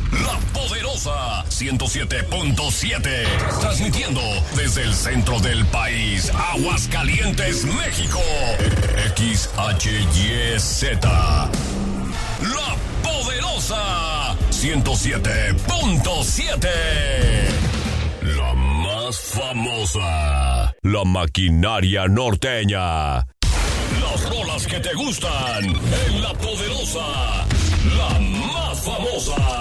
La Poderosa 107.7. Transmitiendo desde el centro del país, Aguascalientes, México. XHYZ. La Poderosa 107.7. La más famosa. La maquinaria norteña. Las rolas que te gustan en La Poderosa. La más famosa.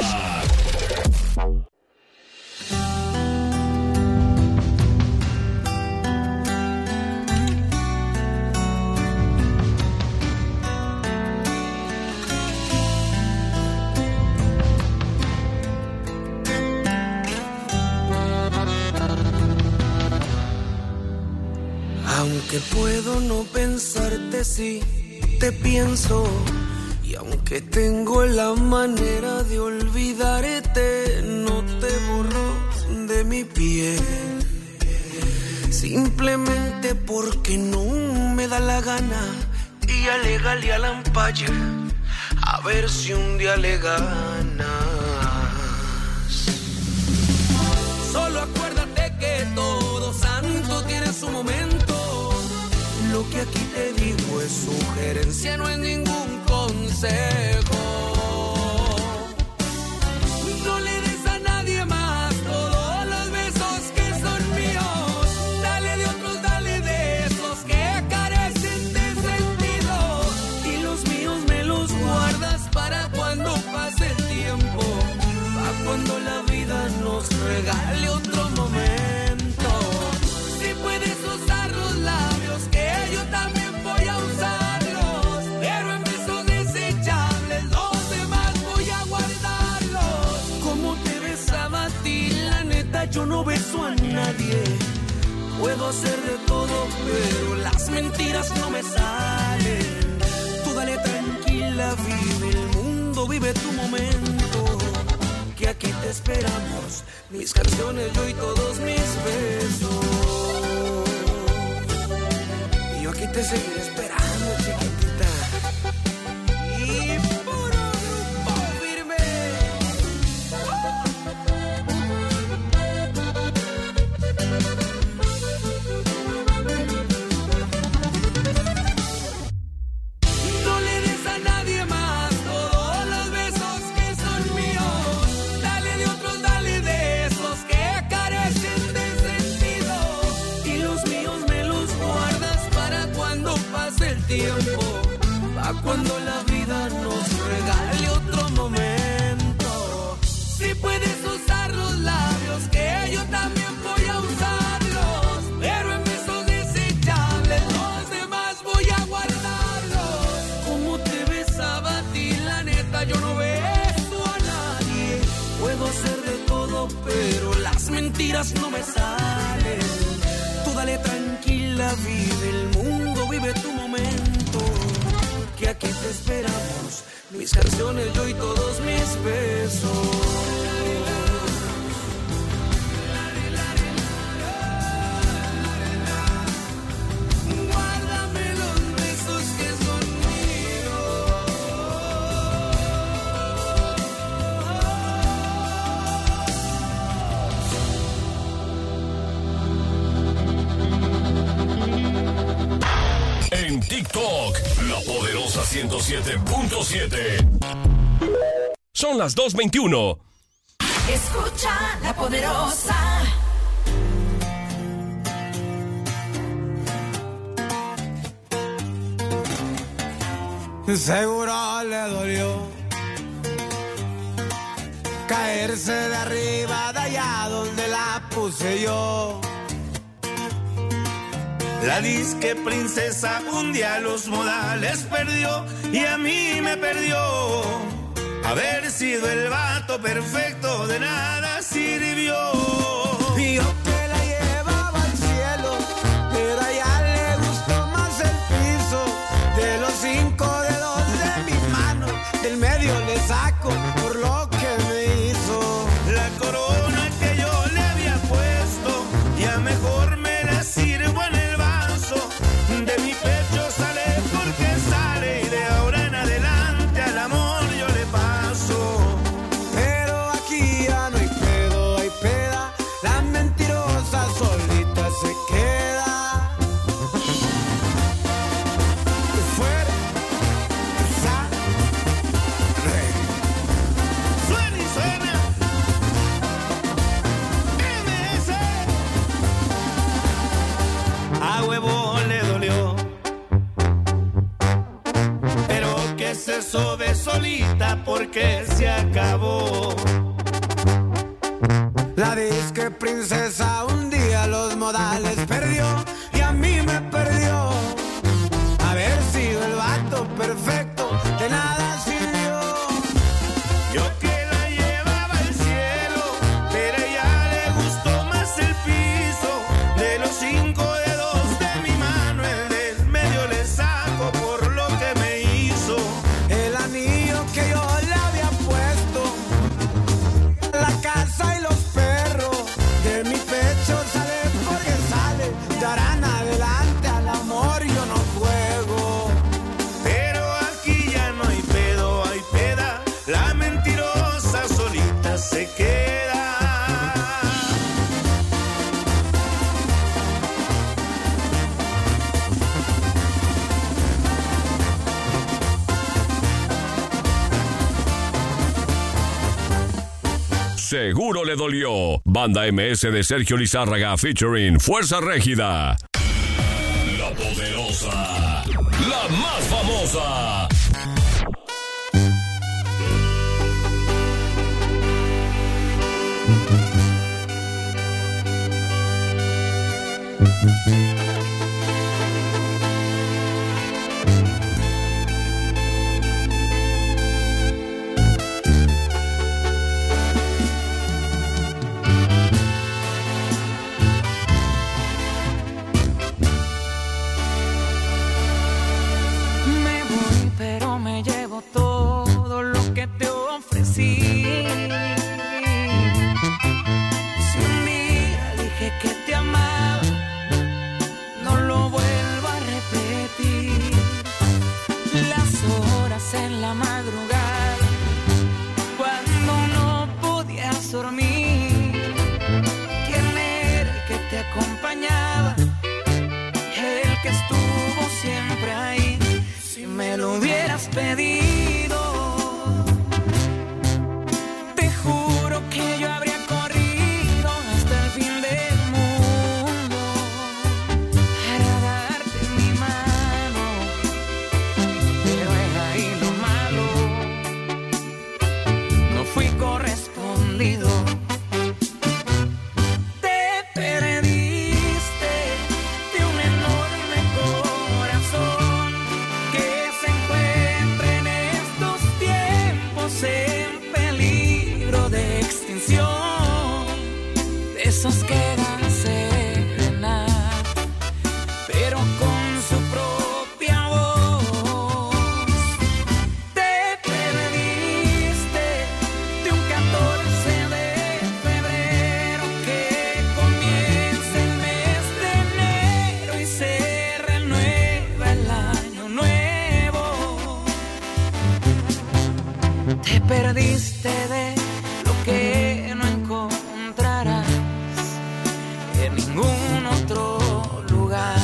Aunque puedo no pensarte, si te pienso, y aunque tengo la manera de olvidarte, no te borro de mi piel, simplemente porque no me da la gana. Y alégale al umpire, a ver si un día le ganas. Solo acuérdate que todo santo tiene su momento. Lo que aquí te digo es sugerencia, no es ningún consejo. No le des a nadie más todos los besos que son míos. Dale de otros, dale de esos que carecen de sentido. Y los míos me los guardas para cuando pase el tiempo, para cuando la vida nos regale otro momento. Si puedes usar los labios, que yo también voy a usarlos, pero en besos desechables los demás voy a guardarlos. Como te besaba a ti, la neta yo no beso a nadie. Puedo hacer de todo, pero las mentiras no me salen. Tú dale tranquila, vive el mundo, vive tu momento, que aquí te esperamos. Mis canciones, yo y todos mis besos. Y yo aquí te seguiré esperando, chiquitita. Y puro grupo firme. No le des a nadie más todos los besos que son míos. Dale de otros, dale de esos que carecen de sentido. Y los míos me los guardas para cuando pase el tiempo, para cuando la vida nos regale otro momento. Si puedes usar los labios, que yo también voy a usarlos, pero en besos desechables los demás voy a guardarlos. Como te besaba a ti, la neta yo no beso a nadie. Puedo hacer de todo, pero las mentiras no me salen. Tú dale tranquila, vive el mundo, vive tu momento, que aquí te esperamos. Mis canciones, yo y todos mis besos. Guárdame los besos que son míos. En TikTok, La Poderosa 107.7. Son las 2:21. Escucha La Poderosa. Seguro le dolió caerse de arriba, de allá donde la puse yo. La disque princesa un día los modales perdió y a mí me perdió. Haber sido el vato perfecto de nada sirvió. Y yo que la llevaba al cielo, pero a ella le gustó más el piso. De los 5 dedos de mis manos, del medio le saco por lo que me hizo. La corona que yo le había puesto, ya mejor me la sirvo en el vaso. De mi pecho sale porque sale, y de ahora en adelante al amor yo le paso. Pero acabó. La disque princesa un día los modales perdió y a mí me perdió. Haber sido el vato perfecto de nada sirvió. Yo que la llevaba al cielo, pero a ella le gustó más el piso. De los 5 dedos de mi mano, el del medio le saco por lo que me hizo. El anillo que yo le había puesto, la casa y los perros, de mi pecho sale porque sale. De ahora en adelante al amor yo no juego. Pero aquí ya no hay pedo, hay peda. La mentirosa solita se queda. Seguro le dolió. Banda MS de Sergio Lizárraga featuring Fuerza Régida. La poderosa. La más famosa. Me voy, pero me llevo todo lo que te ofrecí. Si un día dije que te amaba, no lo vuelvo a repetir. Las horas en la madrugada, cuando no podías dormir, ¿quién era el que te acompañaba? El que estuvo siempre ahí. Si me lo hubieras pedido, te juro que yo habría corrido hasta el fin del mundo para darte mi mano. Pero es ahí lo malo, no fui correspondido. Te perdiste de un enorme corazón que se encuentra en estos tiempos en peligro de extinción. De esos que dan serenata, pero con su propia voz. Te perdiste de un 14 de febrero que comienza el mes de enero y se renueva el año nuevo. Te perdiste de lo que no encontrarás en ningún otro lugar.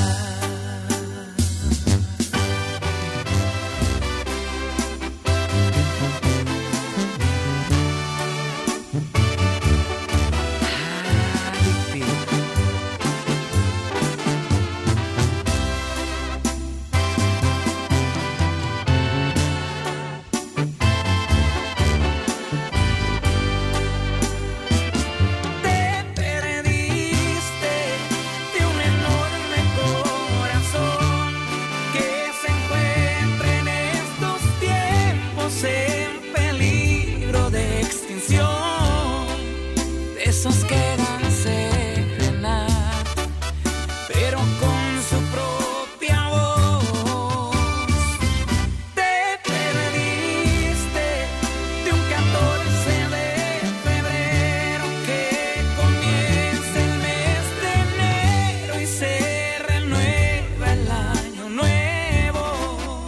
Te perdiste de un enorme corazón que se encuentra en estos tiempos en peligro de extinción. De esos que dan serenata, pero con su propia voz. Te perdiste de un 14 de febrero que comienza el mes de enero y se renueva el año nuevo.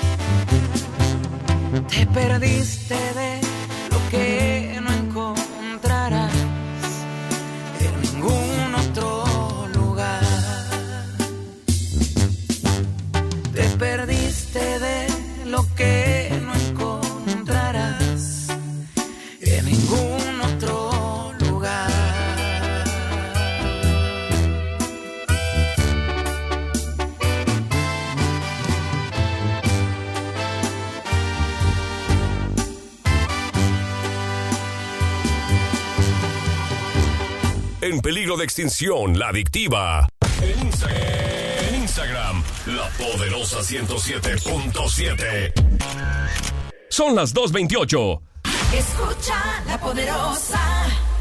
Te perdiste de lo que no encontrarás en peligro de extinción, la adictiva. En Instagram, La Poderosa 107.7. Son las 2:28. Escucha La Poderosa.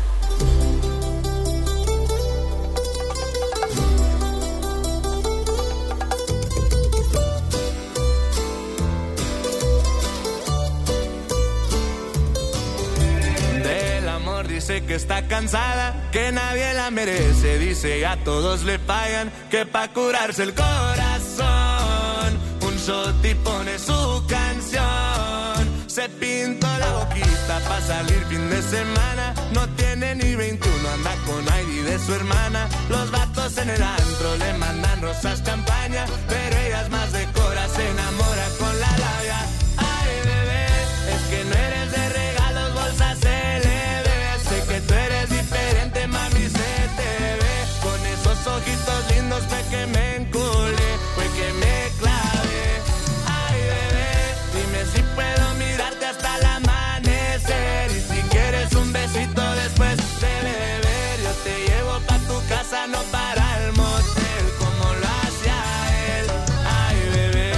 Dice que está cansada, que nadie la merece. Dice a todos le pagan, que pa' curarse el corazón un shot y pone su canción. Se pintó la boquita pa' salir fin de semana. No tiene ni 21, anda con ID de su hermana. Los vatos en el antro le mandan rosas campaña, pero ella es más de cora, se enamora con la labia. Ay, bebé, es que no eres de regalos, bolsas tú eres diferente, mami, se te ve. Con esos ojitos lindos fue que me enculé, fue que me clavé. Ay, bebé, dime si puedo mirarte hasta el amanecer. Y si quieres un besito después de beber, yo te llevo pa' tu casa, no para el motel, como lo hacía él. Ay, bebé.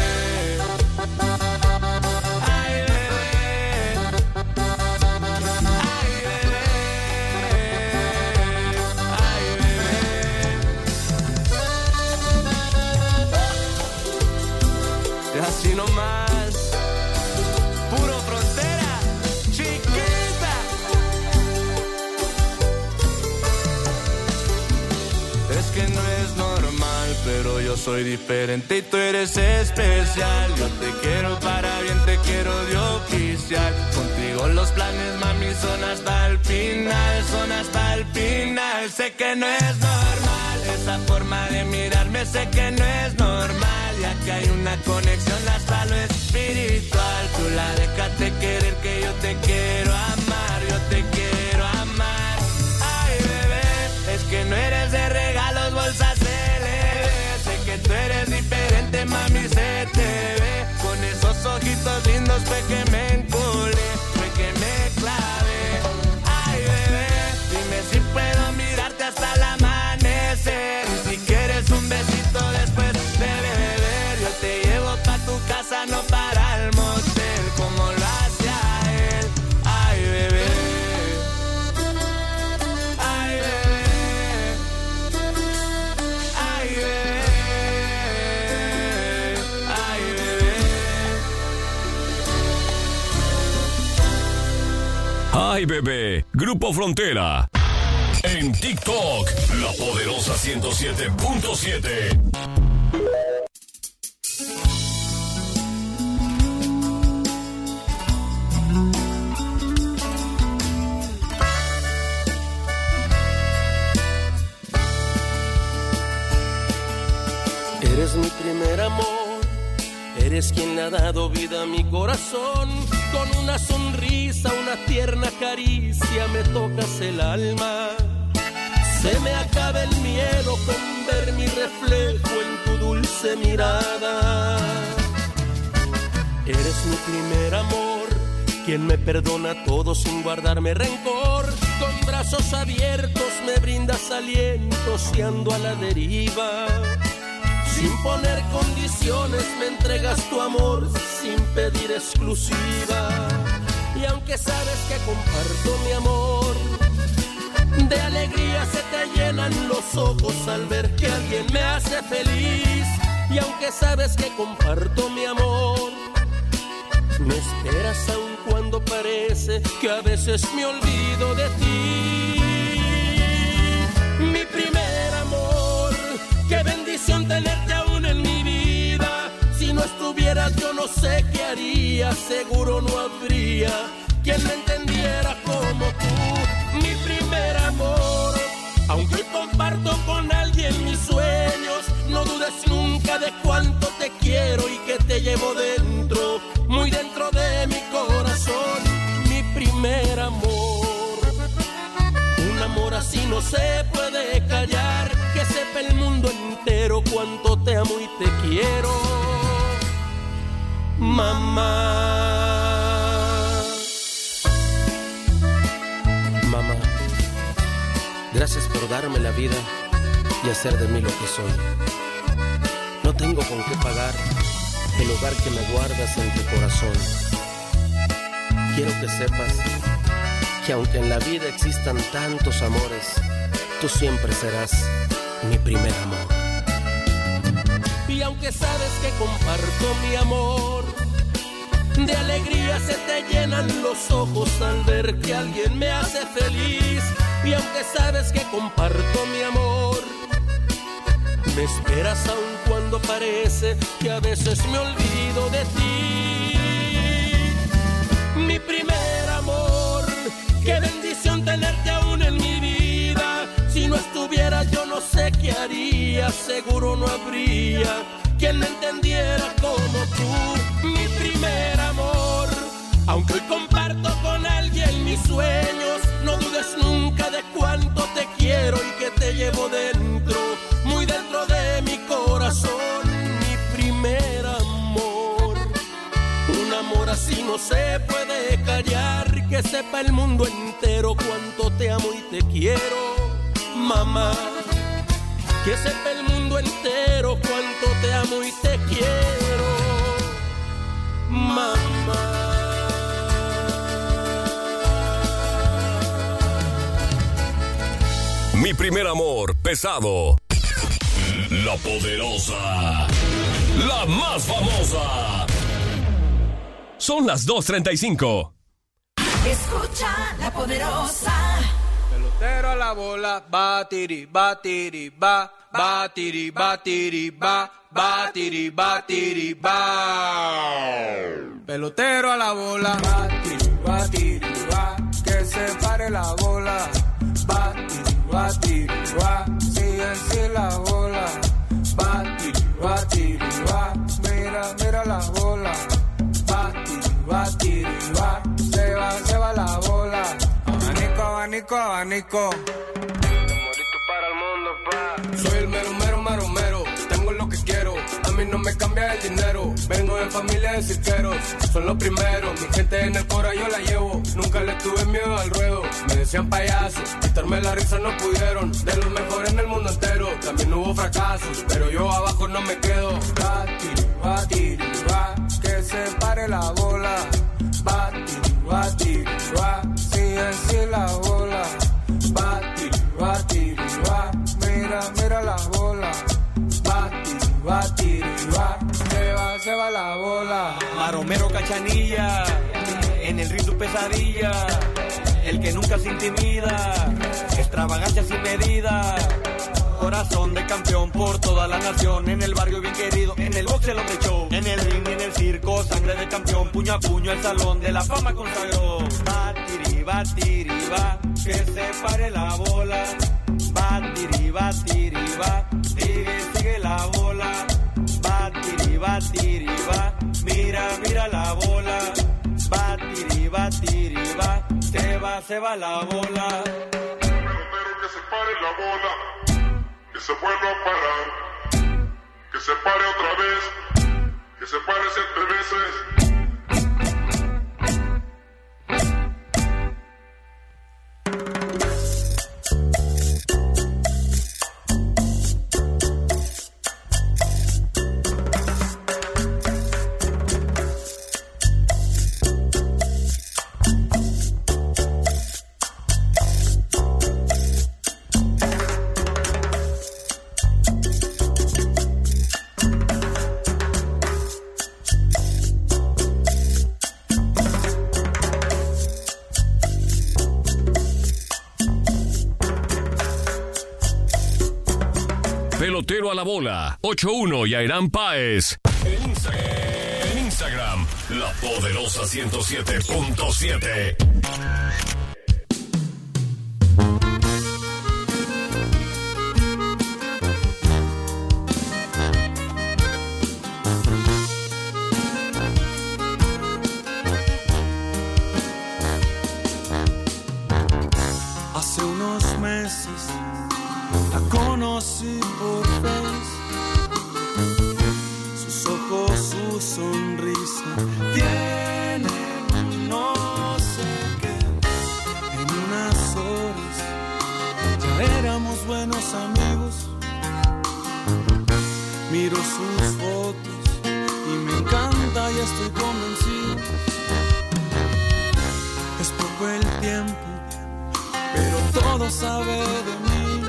Ay, bebé. Así nomás, puro frontera, chiquita. Es que no es normal, pero yo soy diferente y tú eres especial. Yo te quiero para bien, te quiero de oficial. Contigo los planes, mami, son hasta el final, son hasta el final. Sé que no es normal, esa forma de mirarme, sé que no es normal. Ya que hay una conexión hasta lo espiritual. Tú la dejaste querer, que yo te quiero amar, yo te quiero amar. Ay, bebé, es que no eres de regalos, bolsas LV. Sé que tú eres diferente, mami, se te ve. Con esos ojitos lindos fue que me enculé, fue que me clavé. Ay, bebé, dime si puedo mirarte hasta el amanecer. Y si quieres un besito después de beber, te llevo pa' tu casa, no para el motel, como lo hacía él. Ay, bebé. Ay, bebé. Ay, bebé. Ay, bebé. Ay, bebé. Grupo Frontera. En TikTok, La Poderosa 107.7. Eres mi primer amor, eres quien le ha dado vida a mi corazón. Con una sonrisa, una tierna caricia me tocas el alma. Se me acaba el miedo con ver mi reflejo en tu dulce mirada. Eres mi primer amor, quien me perdona todo sin guardarme rencor. Con brazos abiertos me brindas aliento si ando a la deriva. Sin poner condiciones me entregas tu amor sin pedir exclusiva. Y aunque sabes que comparto mi amor, de alegría se te llenan los ojos al ver que alguien me hace feliz. Y aunque sabes que comparto mi amor, me esperas aun cuando parece que a veces me olvido de ti. Mi primer amor, qué bendición tenerte aún en mi vida. Si no estuvieras yo no sé qué haría, seguro no habría quien me entendiera como tú. Mi primer amor, aunque comparto con alguien mis sueños, no dudes nunca de cuánto te quiero y que te llevo dentro, muy dentro de mi corazón. Mi primer amor, un amor así no se puede callar, que sepa el mundo entero cuánto te amo y te quiero, mamá. Mamá, Gracias por darme la vida y hacer de mí lo que soy. No tengo con qué pagar el hogar que me guardas en tu corazón. Quiero que sepas que aunque en la vida existan tantos amores, tú siempre serás mi primer amor. Y aunque sabes que comparto mi amor, de alegría se te llenan los ojos al ver que alguien me hace feliz. Y aunque sabes que comparto mi amor, me esperas aun cuando parece que a veces me olvido de ti. Mi primer amor, qué bendición tenerte aún en mi vida. Si no estuvieras yo no sé qué haría, seguro no habría quien me entendiera como tú. Mi primer amor, aunque hoy comparto con alguien mis sueños, no dudes nunca de cuánto te quiero y que te llevo dentro, muy dentro de mi corazón. Mi primer amor, un amor así no se puede callar, que sepa el mundo entero cuánto te amo y te quiero, mamá. Que sepa el mundo entero cuánto te amo y te quiero, mamá. Mi primer amor, Pesado. La Poderosa. La más famosa. Son las 2:35. Escucha La Poderosa. Pelotero a la bola, batiri, batiri, ba, batiri, batiri, ba, batiri, batiri, ba. Pelotero a la bola, batiri, batiri, ba, que se pare la bola, batiri, batiri, ba, sigue así la bola, batiri, batiri, ba, mira, mira la bola, batiri, batiri, ba, se va la bola. Abanico, abanico. Morito para el mundo, pa. Soy el mero, mero, mero, mero. Tengo lo que quiero. A mí no me cambia el dinero. Vengo de familia de cirqueros. Son los primeros. Mi gente en el cora yo la llevo. Nunca le tuve miedo al ruedo. Me decían payaso. Quitarme la risa no pudieron. De los mejores en el mundo entero. También hubo fracasos. Pero yo abajo no me quedo. Batiri, batiri, va. Que se pare la bola. Batiri, batiri, va. Sigue la bola, batiri, batiri, va, mira, mira la bola, batiri, batiri, va, se va la bola. Maromero Cachanilla, en el ring su pesadilla, el que nunca se intimida, extravagancia sin medida. Corazón de campeón por toda la nación, en el barrio bien querido, en el box el hombre show, en el ring y en el circo, sangre de campeón, puño a puño el salón de la fama consagró. Batiri, batiri, va, que se pare la bola, batiri, batiri, va, sigue la bola, batiri, batiri, va, mira, mira la bola, batiri, batiri, va, se va la bola. Pero que se pare la bola. Que se vuelva a parar, que se pare otra vez, que se pare 7 veces. Pelotero a la bola, 8-1 y Airán Páez. En Instagram, La Poderosa 107.7. Hace unos meses la conocí por Face, sus ojos, su sonrisa, tiene no sé qué, en unas horas ya Miro sus fotos y me encanta y estoy convencido. Es poco el tiempo, pero todo sabe de mí.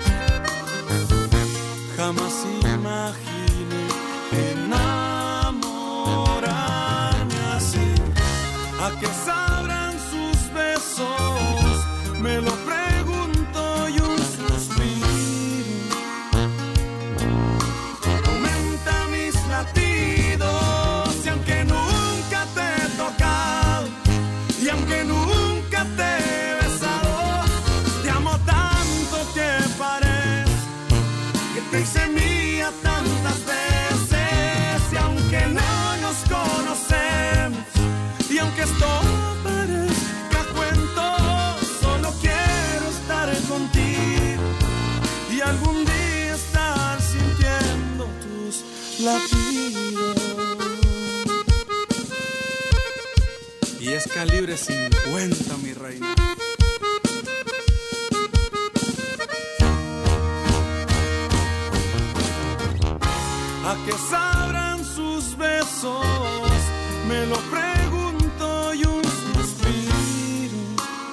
Jamás imaginé enamorarme así. ¿A qué sabrán sus besos? Me lo pregunto y un suspiro aumenta mis latidos. Y aunque nunca te he tocado, y aunque nunca te he besado, te amo tanto que parece que te hice mía tantas veces. Y aunque no nos conocemos, y aunque esto parezca cuento, solo quiero estar contigo y algún día estar sintiendo tus latidos. Y es calibre 50, mi reina. ¿A qué sabrán sus besos? Me lo pregunto y un suspiro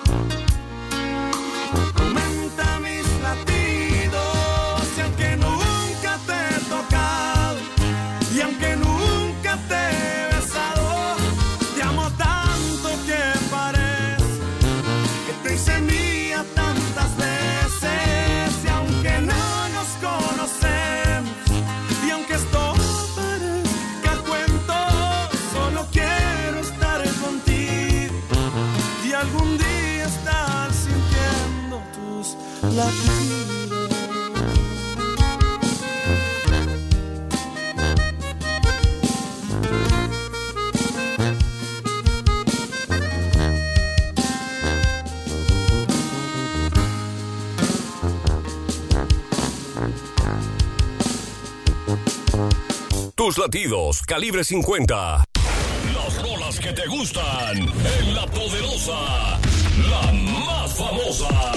aumenta mis latidos. Y aunque nunca te he tocado, y aunque nunca te he besado, te amo tanto que parece que te hice mía tantas veces. Y aunque no nos conocemos, y aunque esto parezca cuento, solo quiero estar contigo y algún día estar sintiendo tus latidos. Tus latidos, calibre 50. Las rolas que te gustan en La Poderosa, la más famosa.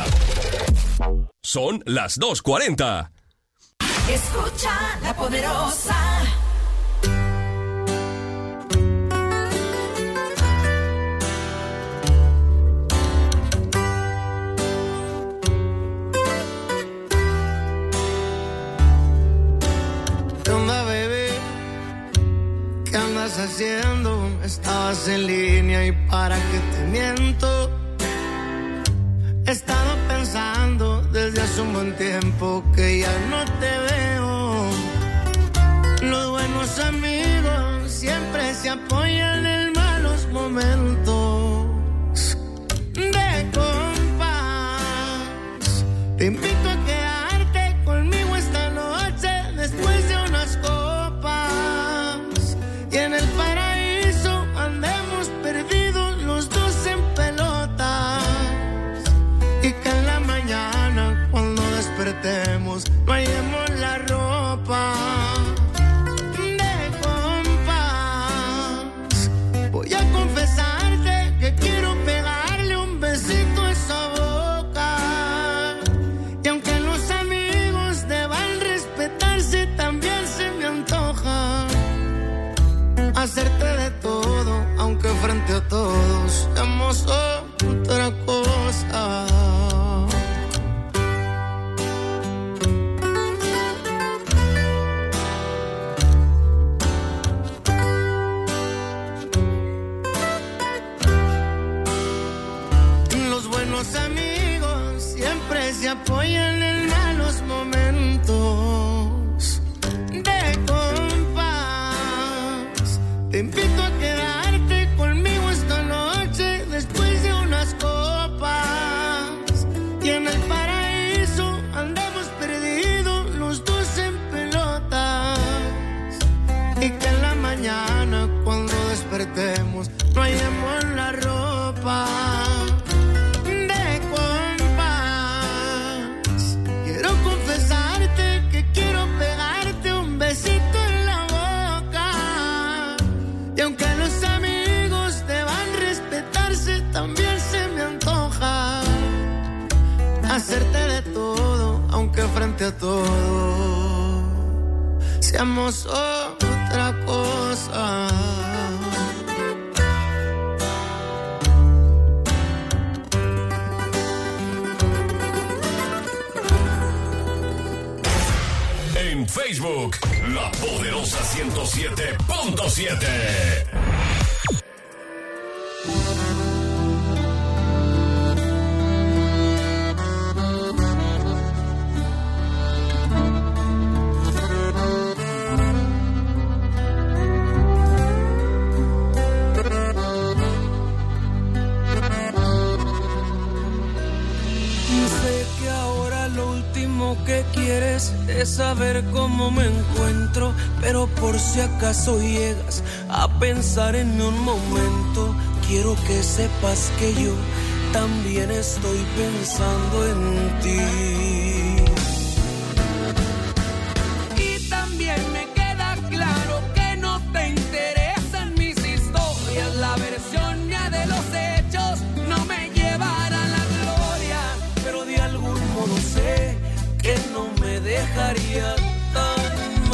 Son las 2:40. Escucha La Poderosa. ¿Qué andas haciendo? Estabas en línea y para qué te miento. He estado pensando desde hace un buen tiempo que ya no te veo. Los buenos amigos siempre se apoyan en malos momentos. De compás, te invito a quedarte conmigo esta noche después de unas copas. Y en el paraíso andemos perdidos los dos en pelotas. Y que en la mañana cuando despertemos no hallemos la ropa. De compás, voy a confesarte que quiero pegarle un besito a esa boca. Y aunque los amigos deban respetarse, también se me antoja hacerte de todo, aunque frente a todos seamos otra cosa. Los buenos amigos siempre se apoyan en malos momentos. De compás, te invito a quedarte conmigo esta noche después de unas copas. Y en el paraíso andamos perdidos los dos en pelotas. Y que en la mañana cuando despertemos no hallemos la ropa. De compás, quiero confesarte que quiero pegarte un besito en la boca. Y aunque los amigos deban respetarse, también se me antoja hacerte de todo, aunque frente a todo seamos otra cosa. En Facebook, La Poderosa 107.7. Que quieres es saber cómo me encuentro, pero por si acaso llegas a pensar en mí un momento, quiero que sepas que yo también estoy pensando en ti. Y también me queda claro que no te interesan mis historias, la versión ya de los hechos no me llevará a la gloria, pero de algún modo sé que no me dejaría tan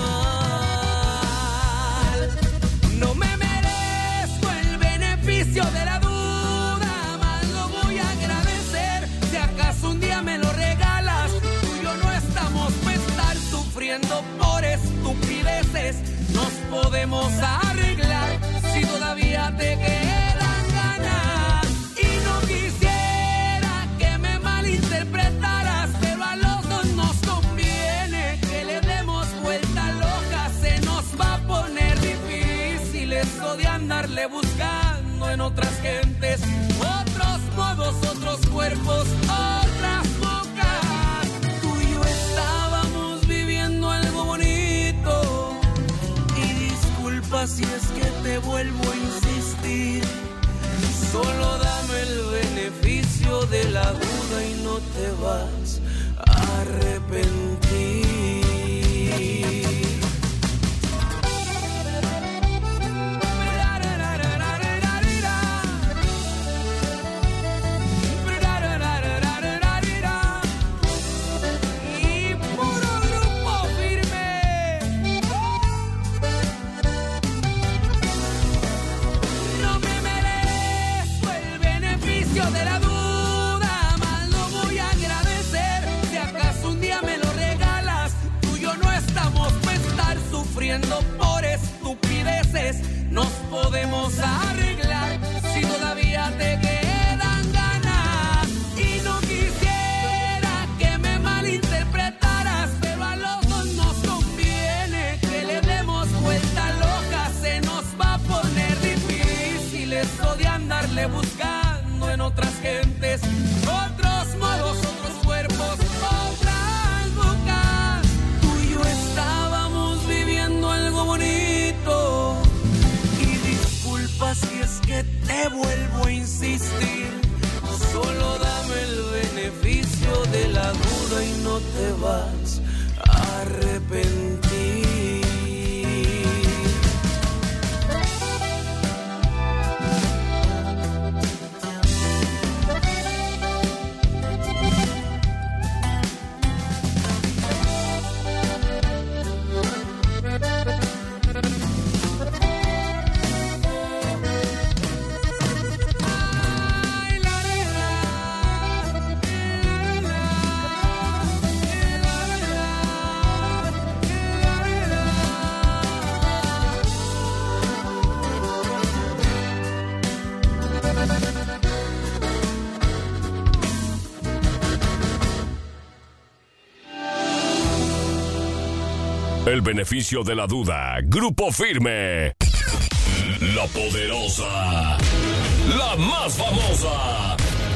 mal. No me merezco el beneficio de la duda, más lo voy a agradecer si acaso un día me lo regalas. Tú y yo no estamos para estar sufriendo por estupideces, nos podemos arreglar si todavía te quedan ganas. Y no quisiera que me malinterpretaras, pero a los dos nos conviene que le demos vuelta loca, se nos va a poner difícil eso de andarle buscando en otras gentes, otros modos, otros cuerpos, otras bocas. Tú y yo estábamos viviendo algo bonito, y disculpa si es que te vuelvo a insistir, solo dame el beneficio de la duda y no te vas a arrepentir. Y puro Grupo Firme. No me merezco el beneficio de la duda, más lo voy a agradecer si acaso un día me lo regalas. Tú y yo no estamos para estar sufriendo por estupideces, nos podemos arreglar si todavía te quedan ganas. Y no quisiera que me malinterpretaras, pero a los dos nos conviene que le demos vuelta loca, se nos va a poner difícil eso de andarle buscando en otras gentes, otros modos, otros cuerpos, otras bocas. Tú y yo estábamos viviendo algo bonito, y disculpa si es que te vuelvo a insistir, solo dame el beneficio de la duda y no te vas a arrepentir. El beneficio de la duda. Grupo Firme. La Poderosa. La más famosa.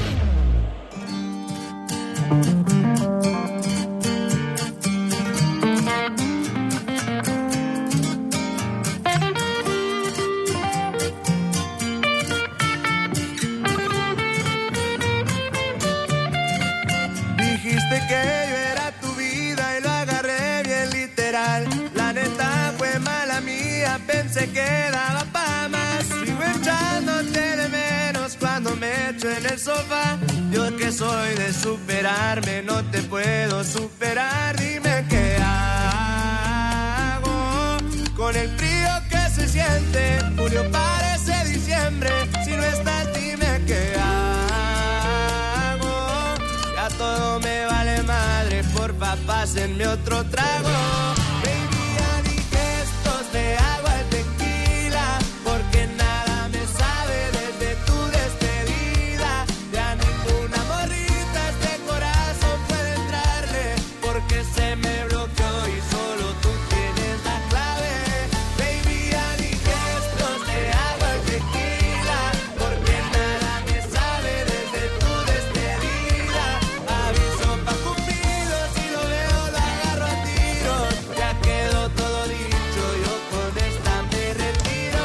Dijiste que yo era tu vida y lo agarré bien literal. La neta fue mala mía, pensé que daba pa' más. Sigo echándote de menos cuando me echo en el sofá. Yo que soy de superarme, no te puedo superar. Dime qué hago. con el frío que se siente. Julio parece diciembre, si no estás dime qué hago. Ya todo me vale madre, porfa pásenme otro trago. Baby, ya di gestos de agua y tequila, porque nada me sabe desde tu despedida. Ya ninguna morrita este corazón puede entrarle, porque se me bloqueó y solo tú tienes la clave. Baby, ya di gestos de agua y tequila, porque nada me sabe desde tu despedida. Aviso pa' Cupido, si lo veo lo agarro a tiros. Ya quedó todo dicho, yo con esta me retiro.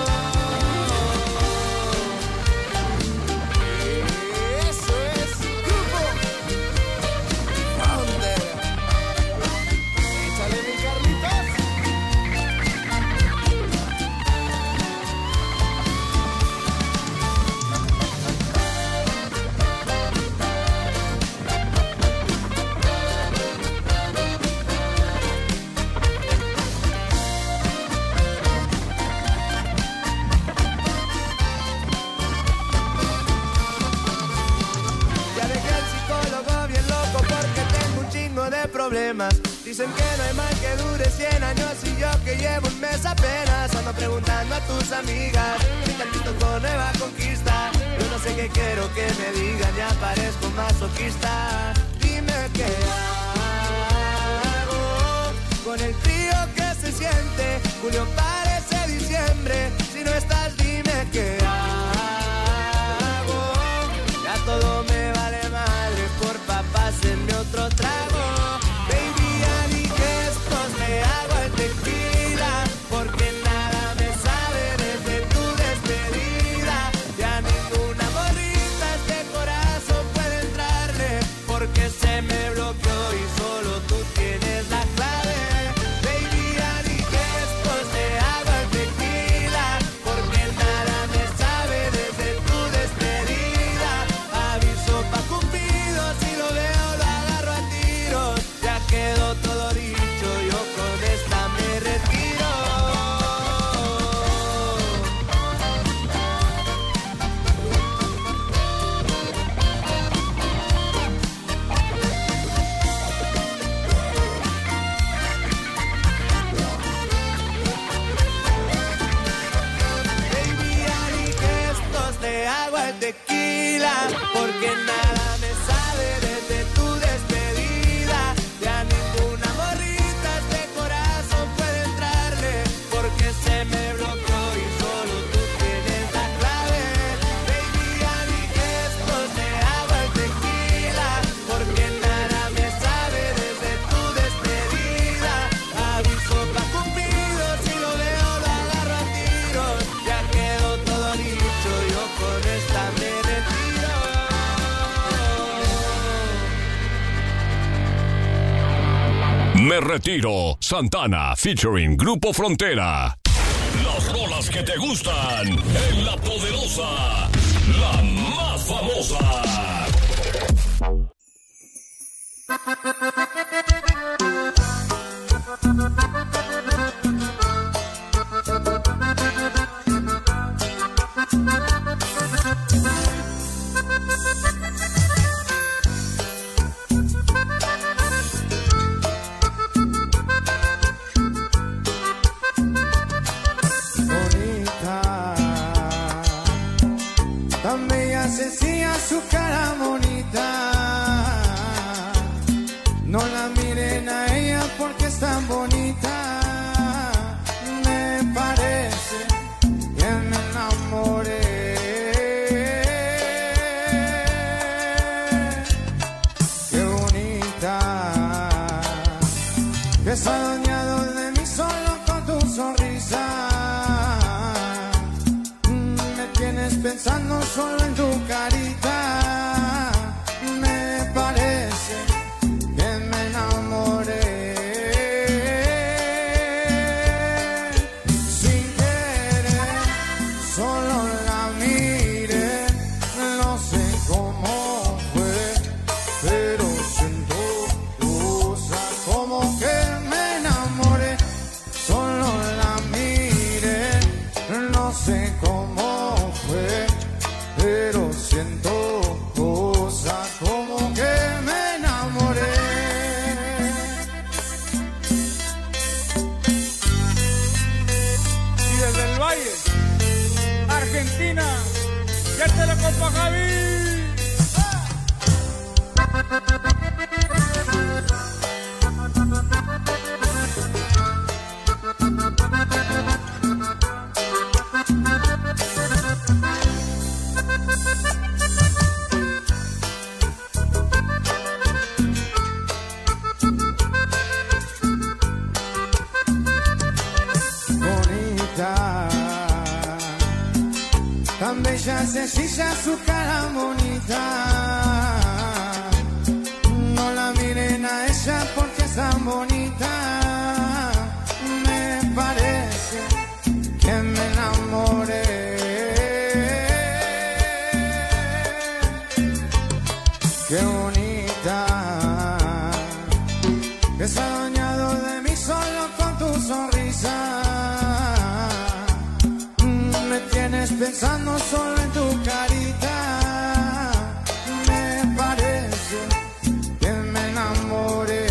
Eso es Grupo Founder. Échale mi Carlitos. Ya dejé al psicólogo bien loco porque tengo un chingo de problemas. Dicen que no hay mal que dure 100 años y yo que llevo un mes apenas. Ando preguntando a tus amigas si te han visto con nueva conquista. Yo no sé qué quiero que me digan, ya parezco masoquista. Dime qué hago con el frío que se siente. Julio parece diciembre, si no estás dime qué hago. Ya todo me vale madre, porfa pásenme otro trago. Baby, ya di gestos de agua y tequila, porque nada me sabe desde tu despedida. Ya ninguna morrita este corazón puede entrarle, porque se me bloqueó y solo tú tienes la clave. Baby, ya di gestos de agua y tequila, porque nada me sabe desde tu despedida. Aviso pa' Cupido, si lo veo lo agarro a tiros. Ya quedó todo dicho, yo con esta me retiro. Baby, ya di gestos de agua y tequila, porque nada me sabe desde tu despedida. Ya ninguna morrita este corazón puede entrarle, porque se me bloqueó y solo tú tienes la clave. Baby, ya di gestos de agua y tequila, porque nada me sabe desde tu despedida. Aviso pa' Cupido, si lo veo lo agarro a tiros. Ya quedó todo dicho, yo con esta me retiro. Me retiro. Santana featuring Grupo Frontera. Las rolas que te gustan en La Poderosa, la más famosa. Bonita, tan bella, sencilla, su cara bonita. No la miren a ella porque es tan bonita. Me parece que me enamoré. Qué bonita, que está adueñado de mí solo con tu sonrisa. Me tienes pensando solo en tu carita. Me parece que me enamoré. Sin querer, solo la miré. No sé cómo fue, pero siento cosa como que me enamoré. Solo la ¡Siéntelo, compa Javi! Tan bella, sencilla, su cara bonita. No la miren a ella porque es tan bonita. Me parece que me enamoré. Qué bonita, que se ha adueñado de mí solo con tu sonrisa. Me tienes pensando solo en tu carita. Me parece que me enamoré.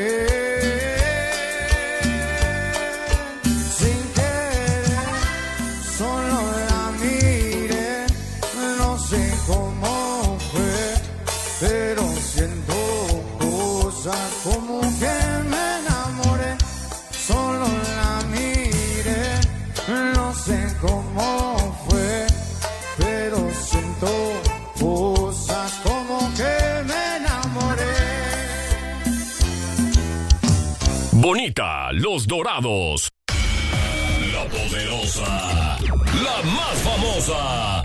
Sin querer, solo la miré. No sé cómo fue, pero siento cosas como que me enamoré. Solo la miré. No sé cómo fue, pero siento cosas como que me enamoré. Bonita, Los Dorados. La poderosa, la más famosa.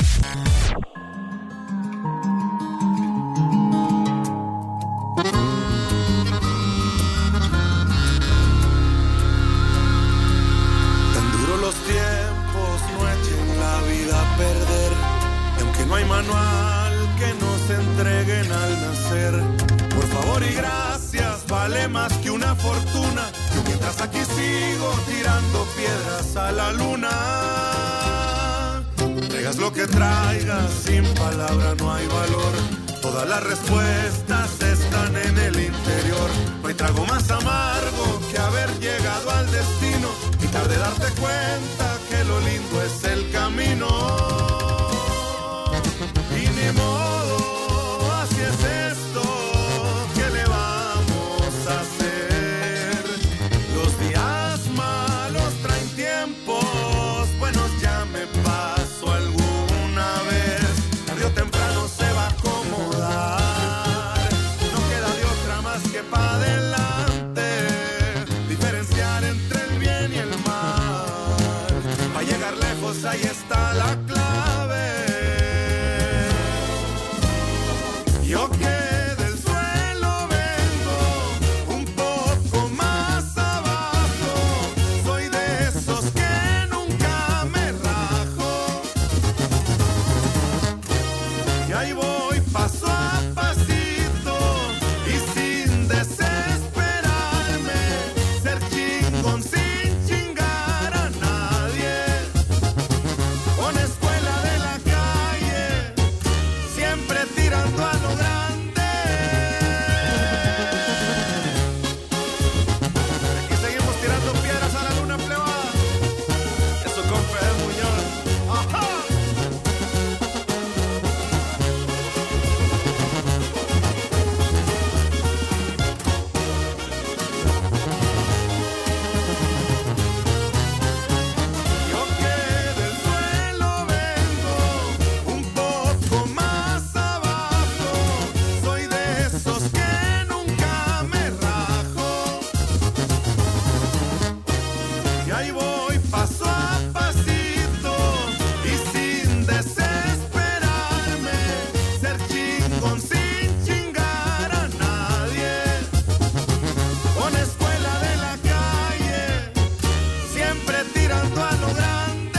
Los tiempos no echen la vida a perder, y aunque no hay manual que nos entreguen al nacer, por favor y gracias vale más que una fortuna. Yo mientras aquí sigo tirando piedras a la luna. Traigas lo que traigas, sin palabra no hay valor. Todas las respuestas están en el interior. No hay trago más amargo que haber llegado al destino y tarde darte cuenta que lo lindo es el camino. Y ni modo, así es esto, ¿qué le vamos a hacer? Los días malos traen tiempos buenos, ya me pasó alguna vez. Tarde o temprano se va a acomodar, no queda de otra más que pa' adelante, diferenciar entre el bien y el mal, pa' llegar lejos ahí está la clave. Yo que del suelo vengo un poco más abajo, soy de esos que nunca me rajo, y ahí voy paso a pasito y sin desesperarme, ser chingón sin chingar a nadie, con escuela de la calle, siempre tirando a lo grande. Aquí seguimos tirando piedras a la luna plebada. Eso con Fede Muñoz. ¡Ajá! Yo que del suelo vengo un poco más abajo, soy de esos que nunca me rajo, y ahí voy paso a pasito y sin desesperarme, ser chingón sin chingar a nadie, con escuela de la calle, siempre tirando a lo grande.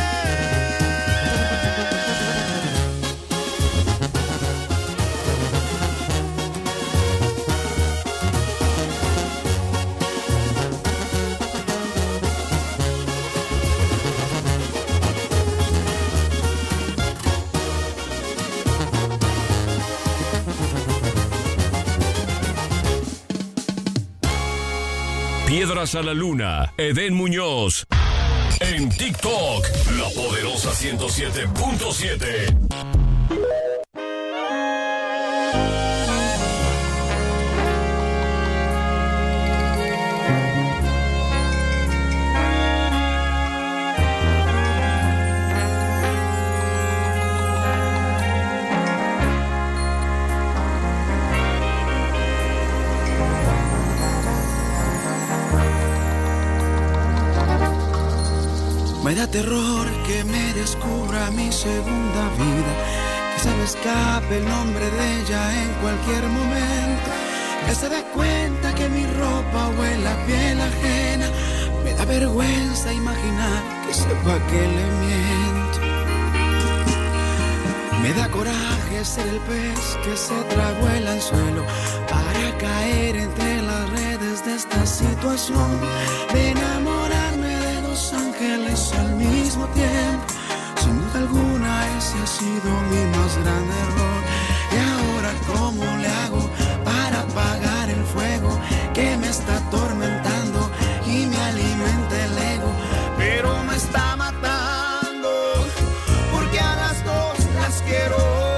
Piedras a la Luna, Edén Muñoz. En TikTok, La Poderosa 107.7. me da terror que me descubra mi segunda vida, que se me escape el nombre de ella en cualquier momento, que se dé cuenta que mi ropa huele a piel ajena. Me da vergüenza imaginar que sepa que le miento. Me da coraje ser el pez que se tragó el anzuelo para caer entre las redes de esta situación, de enamorarme de dos ángeles al mismo tiempo. Sin duda alguna ese ha sido mi más grande error. Y ahora ¿cómo le hago para apagar el fuego que me está atormentando y me alimenta el ego? Pero me está matando porque a las dos las quiero.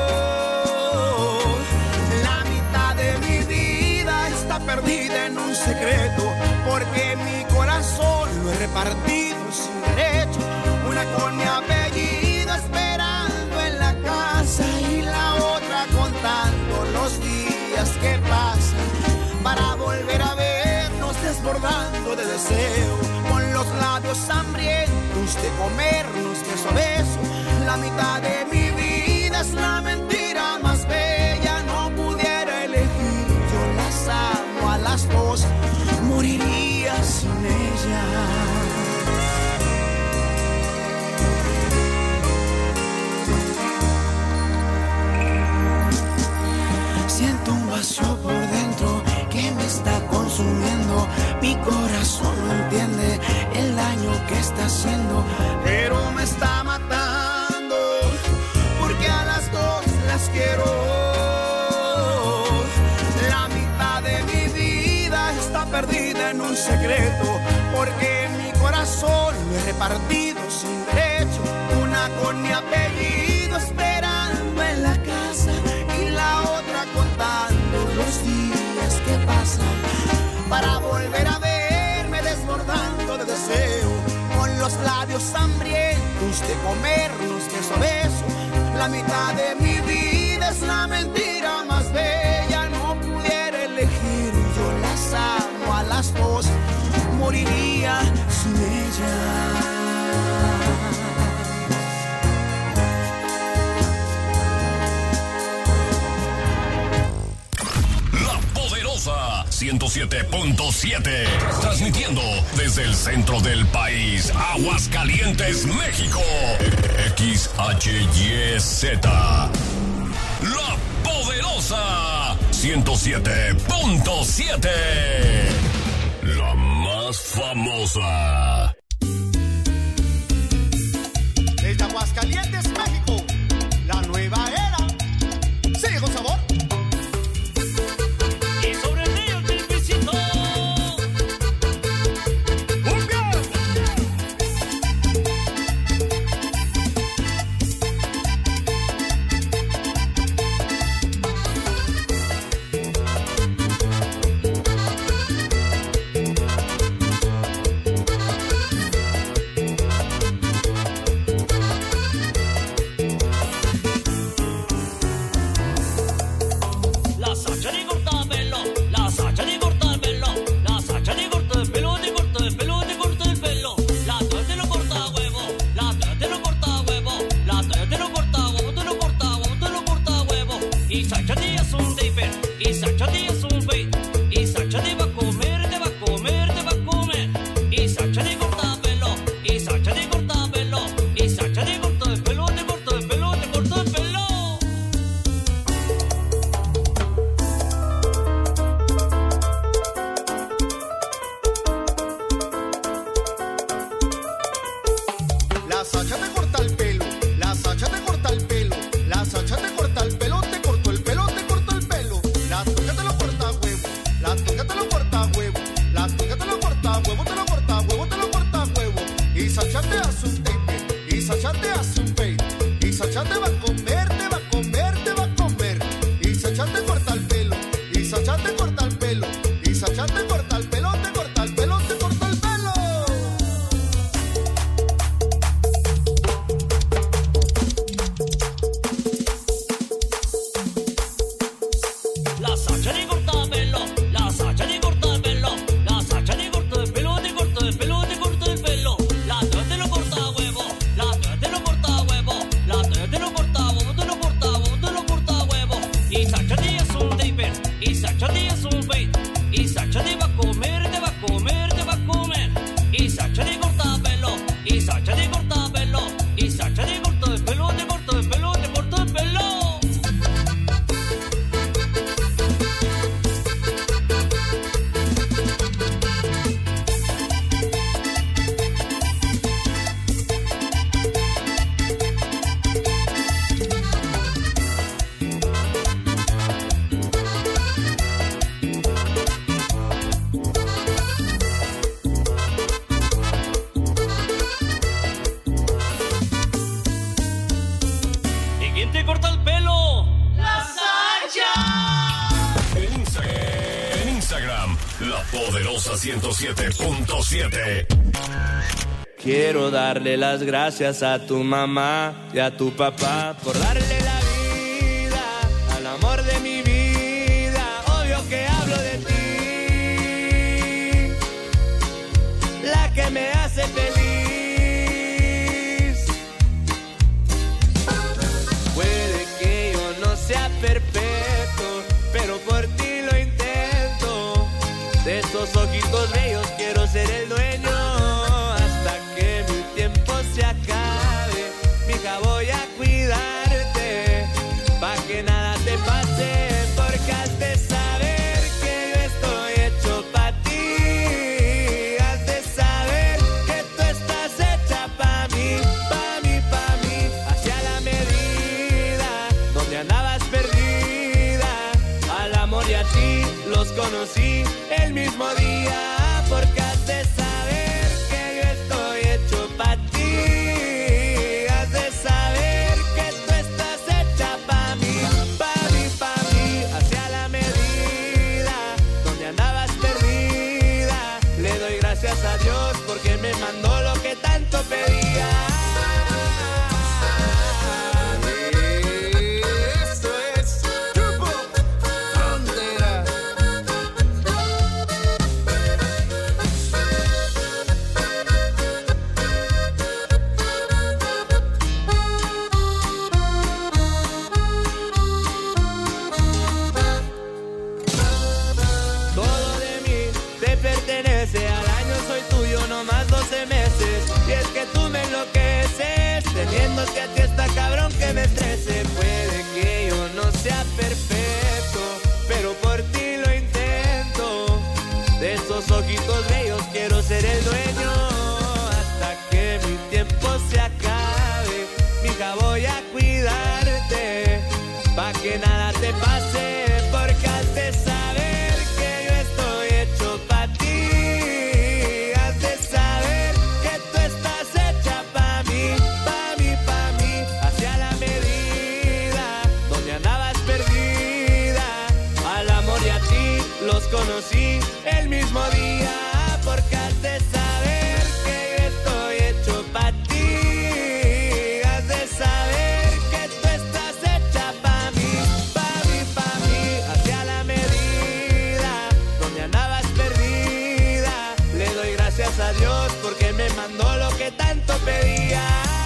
La mitad de mi vida está perdida en un secreto, porque mi corazón lo he repartido sin derecho. Una con mi apellido esperando en la casa y la otra contando los días que pasan para volver a vernos desbordando de deseo, con los labios hambrientos de comernos beso a beso. La mitad de mi vida es la mentira más bella, no pudiera elegir, yo las amo a las dos, moriría sin ella. Siento un vacío por dentro que me está consumiendo. Mi corazón no entiende el daño que está haciendo, pero me está matando porque a las dos las quiero. La mitad de mi vida está perdida en un secreto, porque mi corazón lo he repartido sin derecho. Una con mi apellido esperando en la casa y la otra contando los días que pasan para volver a verme desbordando de deseo, con los labios hambrientos de comernos beso a beso. La mitad de mi vida es la mentira más bella, no pudiera elegir, yo las amo a las dos, moriría sin ella. La Poderosa 107.7, transmitiendo desde el centro del país, Aguascalientes, México. XHYZ. La Poderosa 107.7, la más famosa. Desde Aguascalientes, México, la nueva era. Sigue con sabor. Y sobre el río del pisito. Te corta el pelo, te corta el pelo, te corta el pelo. La te lo corta huevo. Chati es un fake. Isa Chati va a comer, te va a comer, te va a comer. Isa Chati corta pelo. Isa Chati corta pelo. Isa Chati corta el pelo, te corta el pelo, te corta el pelo. Poderosa 107.7. Quiero darle las gracias a tu mamá y a tu papá por darle la vida al amor de mi vida. Obvio que hablo de ti, la que me hace feliz. Puede que yo no sea perfecto, pero por ti lo intento. De esos ojitos bellos quiero ser el dueño hasta que mi tiempo se acabe. Mija, voy a cuidarte pa' que nada te pase, porque has de saber que yo estoy hecho pa' ti. Has de saber que tú estás hecha pa' mí, pa' mí, pa' mí. Hacia la medida donde andabas perdida, al amor y a ti los conocí el mismo día, porque has de saber que yo estoy hecho pa' ti. Has de saber que tú estás hecha pa' mí, pa' mí, pa' mí. Hacia la medida donde andabas perdida, le doy gracias a Dios porque me mandó lo que tanto pedía. Teniéndote a ti está cabrón que me estrese. Puede que yo no sea perfecto, pero por ti lo intento. De esos ojitos bellos quiero ser el dueño hasta que mi tiempo se acabe. Mija, voy a cuidarte pa' que nada te pase, porque has de saber que yo estoy hecho pa' ti. Has de saber que tú estás hecha pa' mí, pa' mí, pa' mí. Hacia la medida donde andabas perdida, al amor y a ti los conocí el mismo día, porque has de saber que yo estoy hecho pa' ti. Has de saber que tú estás hecha pa' mí, pa' mí, pa' mí. Hacia la medida donde andabas perdida, le doy gracias a Dios porque me mandó lo que tanto pedía.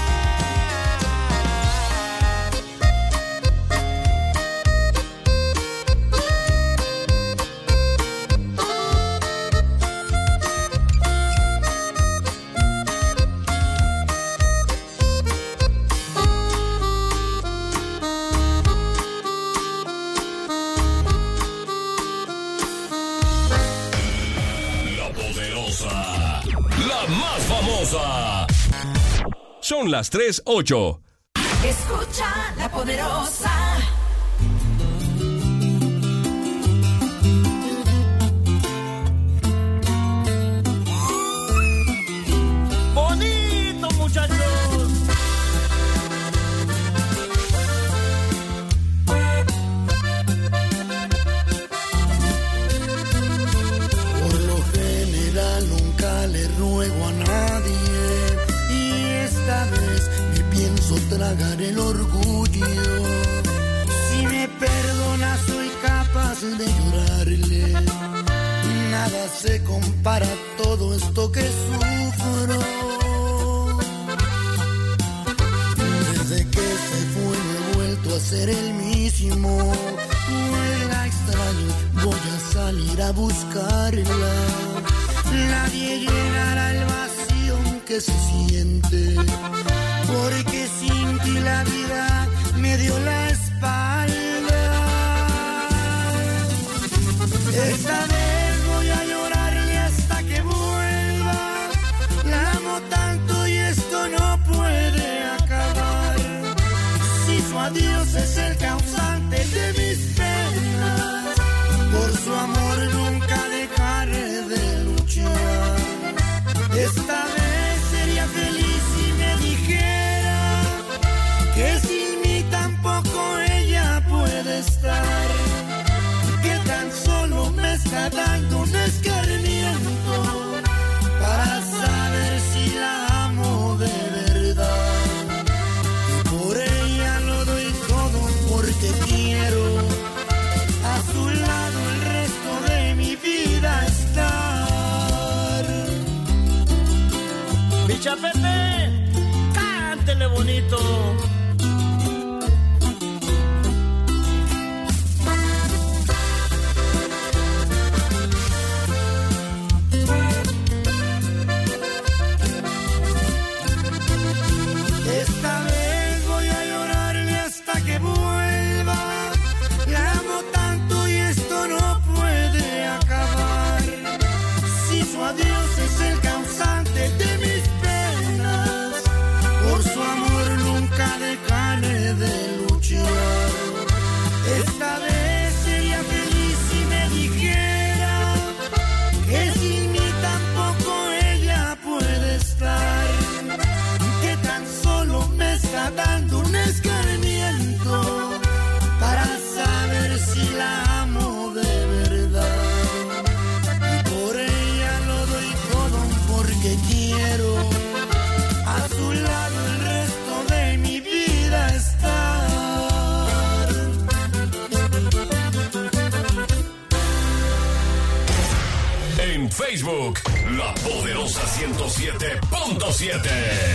Son las 3:08. Escucha La Poderosa. Bonito, muchachos. Por lo general nunca le ruego a nadie, y esta vez me pienso tragar el orgullo. Si me perdona soy capaz de llorarle, nada se compara a todo esto que sufro. Desde que se fue no he vuelto a ser el mismo, la extraño, voy a salir a buscarla. Nadie llenará el vacío que se siente, porque sin ti la vida me dio la espalda. Esta vez voy a llorarle hasta que vuelva. La amo tanto y esto no puede acabar. Si su adiós es el causante de mis penas, por su amor nunca dejaré de luchar. Esta vez sería feliz si me dijera que sin mí tampoco ella puede estar, que tan solo me está dando un escarmiento para saber si la amo de verdad. Y por ella lo doy todo porque quiero a su lado el resto de mi vida estar. Mi Chapete, cántele bonito. Esta vez voy a llorarle hasta que vuelva. La amo tanto y esto no puede acabar. Si su adiós es el causante de mis penas, por su amor nunca dejaré de luchar. Esta vez sería feliz si me dijera que sin mí tampoco ella puede estar, que tan solo me está dando un escarmiento para saber si la amo de verdad. Y por ella lo doy todo porque quiero a su lado el resto de mi vida estar. En Facebook, La Poderosa 107.7.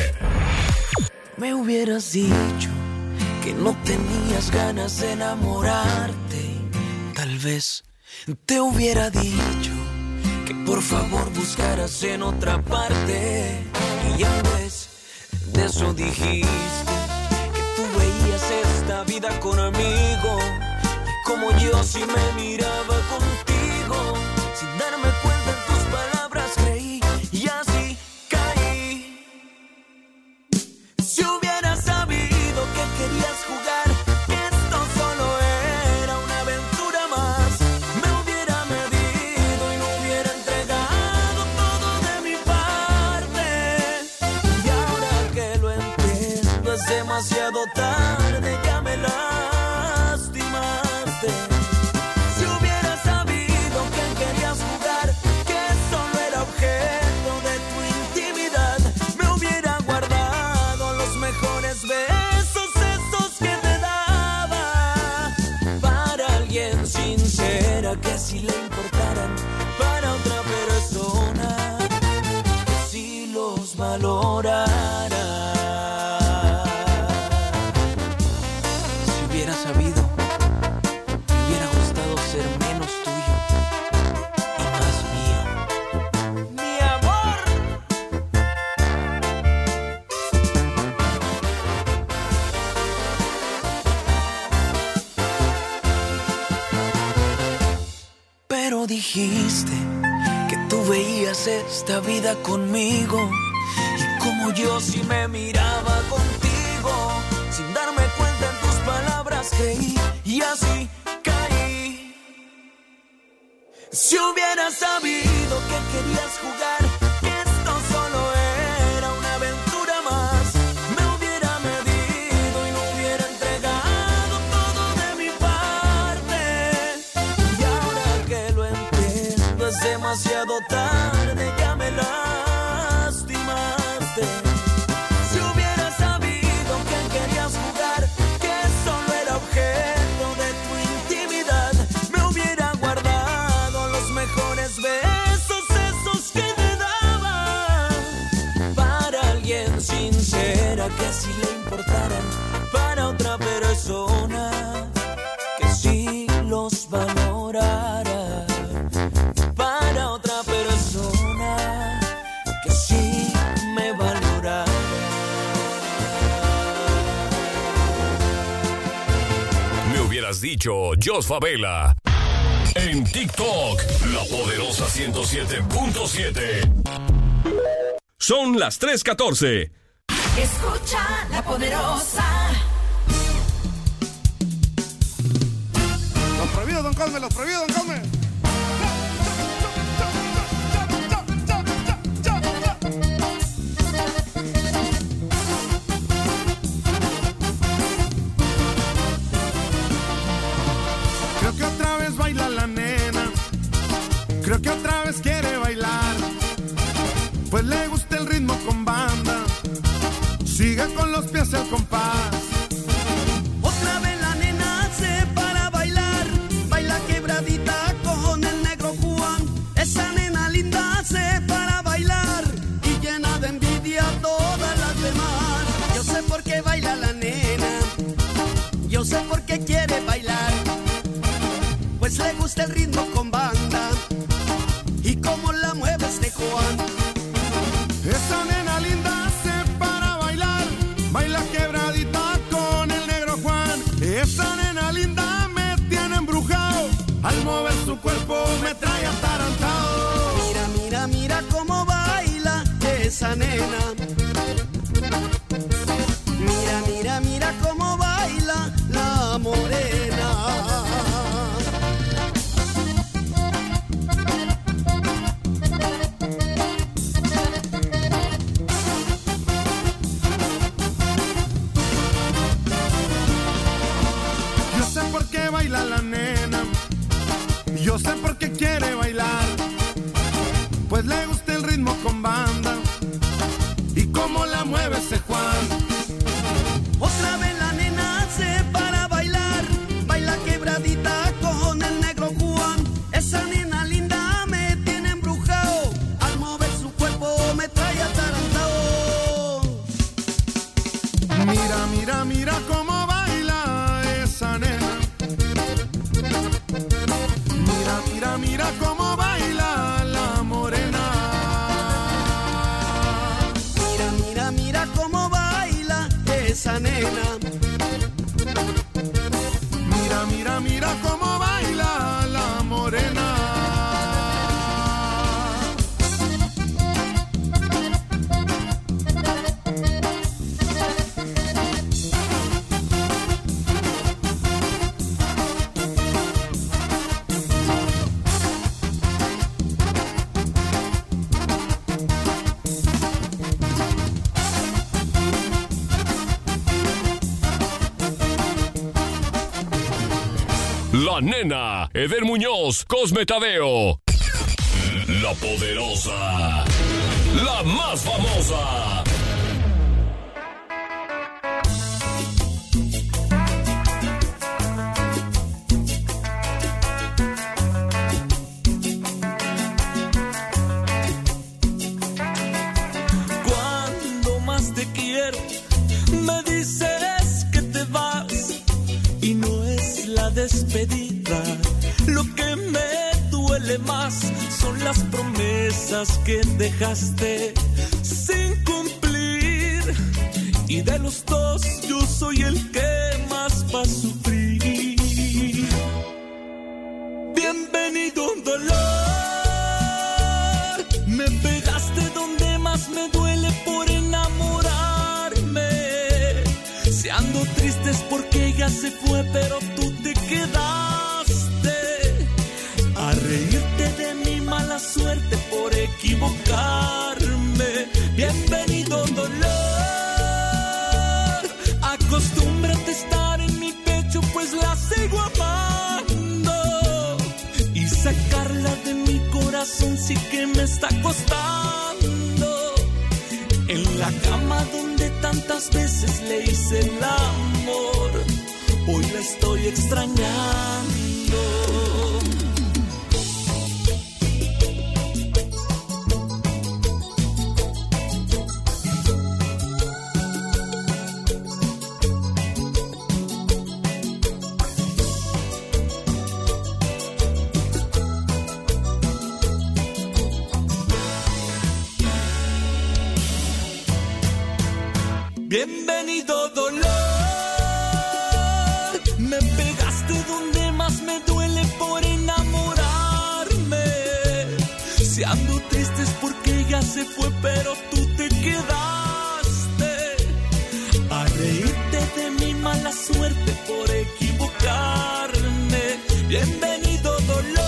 Me hubieras dicho que no tenías ganas de enamorarte. Tal vez te hubiera dicho que por favor buscaras en otra parte. Y ya ves, de eso dijiste, que tú veías esta vida conmigo. Y como yo sí me miraba contigo, sin darme cuenta en tus palabras creí y así caí. Si hubiera sabido que querías jugar, que esto solo era una aventura más, me hubiera medido y no hubiera entregado todo de mi parte. Y ahora que lo entiendo es demasiado tarde, ya me lastimaste. Si hubiera sabido que querías jugar, que solo era objeto de tu intimidad, me hubiera guardado los mejores besos, esos que te daba, para alguien sincera que si le importaran, para otra persona que si los valorara. Si hubiera sabido, me hubiera gustado ser menos tuyo y más mío. ¡Mi amor! Pero dijiste que tú veías esta vida conmigo, y como yo sí me miraba contigo, sin darme cuenta en tus palabras creí y así caí. Si hubiera sabido que querías jugar, que esto solo era una aventura más, me hubiera medido y no hubiera entregado todo de mi parte. Y ahora que lo entiendo es demasiado tarde, ya me lastimaste. Si hubiera sabido que querías jugar, que solo era objeto de tu intimidad, me hubiera guardado los mejores besos, esos que te daba, para alguien sincera que si le importaran, para otra persona que si los valorara. hubieras dicho Jos Favela. En TikTok, La Poderosa 107.7. Son las 3:14. Escucha La Poderosa. Los prohibidos, don Cosme, los prohibidos, don Cosme. Creo que otra vez baila la nena, creo que otra vez quiere bailar, pues le gusta el ritmo con banda, sigue con los pies al compás. Otra vez la nena se para bailar, baila quebradita con el negro Juan. Esa nena linda se para bailar y llena de envidia a todas las demás. Yo sé por qué baila la nena, yo sé por qué quiere bailar, pues le gusta el ritmo con banda y cómo la mueve este Juan. Esa nena linda se para bailar, baila quebradita con el negro Juan. Esa nena linda me tiene embrujado, al mover su cuerpo me trae atarantado. Mira, mira, mira cómo baila esa nena. Mira, mira, mira cómo baila la morena. Yo sé por qué baila la nena, yo sé por qué quiere bailar, pues le gusta el ritmo con banda y cómo la mueve ese Juan. Otra vez la nena se para bailar, baila quebradita con el negro Juan. Esa nena linda me tiene embrujado, al mover su cuerpo me trae atarantado. Mira, mira, mira cómo baila esa nena. Mira, mira, mira cómo baila la morena. Mira, mira, mira cómo baila esa nena. Mira, mira, mira cómo baila la morena. La Nena, Eder Muñoz, Cosme Tadeo. La Poderosa, la más famosa. Cuando más te quiero, me dices que te vas y no es la despedida. Lo que me duele más son las promesas que dejaste sin cumplir. Y de los dos yo soy el que más va a sufrir. Bienvenido dolor, me pegaste donde más me duele por enamorarme. Si ando triste es porque ella se fue, pero tú te quedaste a reírte de mi mala suerte por equivocarme. Bienvenido dolor, acostúmbrate a estar en mi pecho, pues la sigo amando. Y sacarla de mi corazón sí que me está costando. En la cama donde tantas veces le hice el amor, hoy la estoy extrañando. Bienvenido dolor, me pegaste Si ando triste es porque ella se fue, pero tú te quedaste a reírte de mi mala suerte por equivocarme. Bienvenido dolor,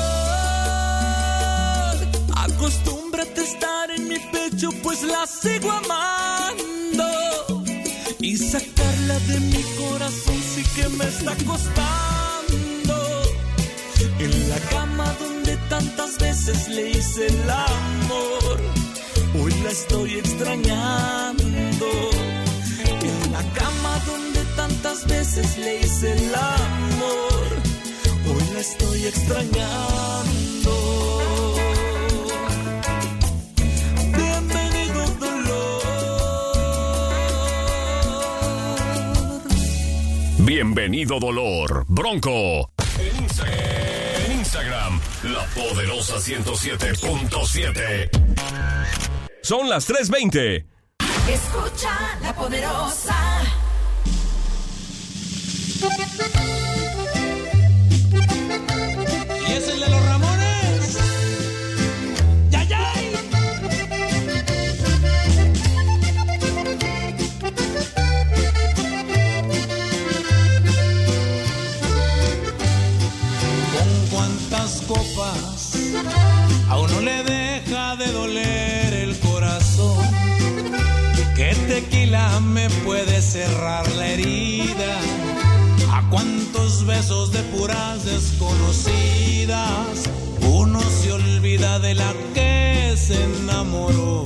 acostúmbrate a estar en mi pecho, pues la sigo amando. Y sacarla de mi corazón sí que me está costando. En la cama donde tantas veces le hice el amor, hoy la estoy extrañando. En la cama donde tantas veces le hice el amor, hoy la estoy extrañando. Bienvenido dolor. Bienvenido dolor. Bronco. En Instagram, La Poderosa 107.7. Son las 3:20. Escucha La Poderosa. Y es el de los Ramones. ¡Ya, ya! Con cuántas copas a uno le deja de doler el corazón. ¿Qué tequila me puede cerrar la herida? ¿A cuántos besos de puras desconocidas uno se olvida de la que se enamoró?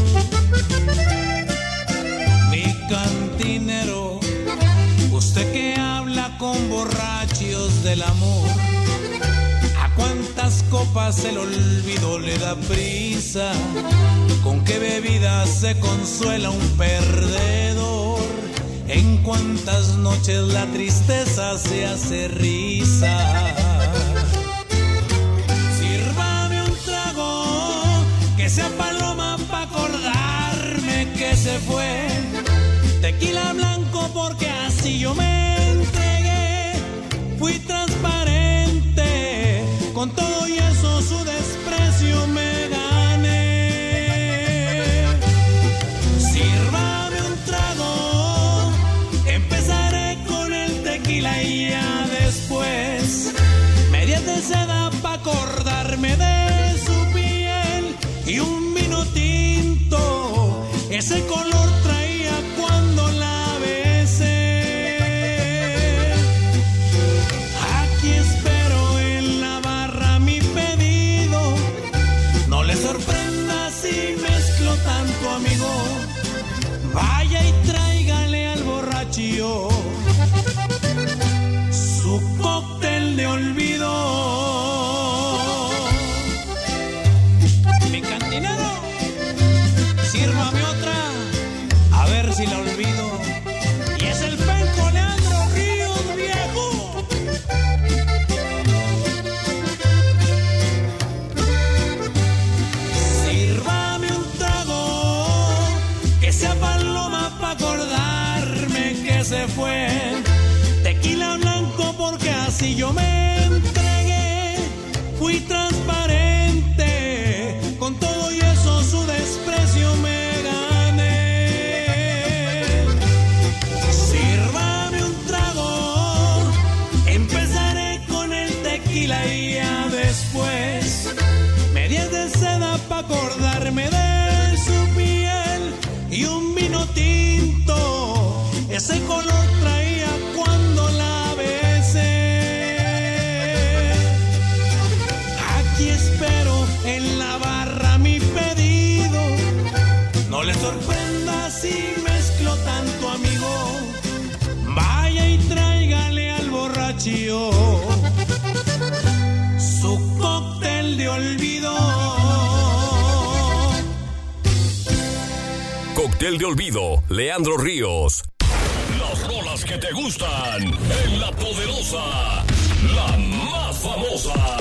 Mi cantinero, usted que habla con borrachos del amor, ¿a cuántas copas el olvido le da prisa? ¿Con qué bebida se consuela un perdedor? En cuántas noches la tristeza se hace risa. Sírvame un trago que sea paloma pa' acordarme que se fue. Tequila blanco porque así yo me entregué. Fui transparente, con todo y eso su desprecio me gané. Sírvame un trago, empezaré con el tequila y ya después medias de seda pa' acordarme de su piel y un vino tinto, ese color traía cuando la besé. Aquí espero en la barra mi pedido, no le sorprenda si mezclo tanto, amigo. Vaya y tráigale al borrachillo su cóctel de olvido. Mi cantinero, sírvame otra, a ver si la olvido. Y es el penco Leandro Ríos, viejo. Sírvame un trago que sea paloma pa' acordarme que se fue. Tequila blanco porque así yo me entregué. Fui transparente, con todo y eso su desprecio me gané. Sírvame un trago, empezaré con el tequila y ya después medias de seda pa' acordarme de su piel y un vino tinto, ese color traía cuando la besé. Aquí espero en la barra mi pedido, no le sorprenda si mezclo tanto, amigo. Vaya y tráigale al borrachillo su cóctel de olvido. Cóctel de olvido, Leandro Ríos. Las rolas que te gustan en La Poderosa, la más famosa.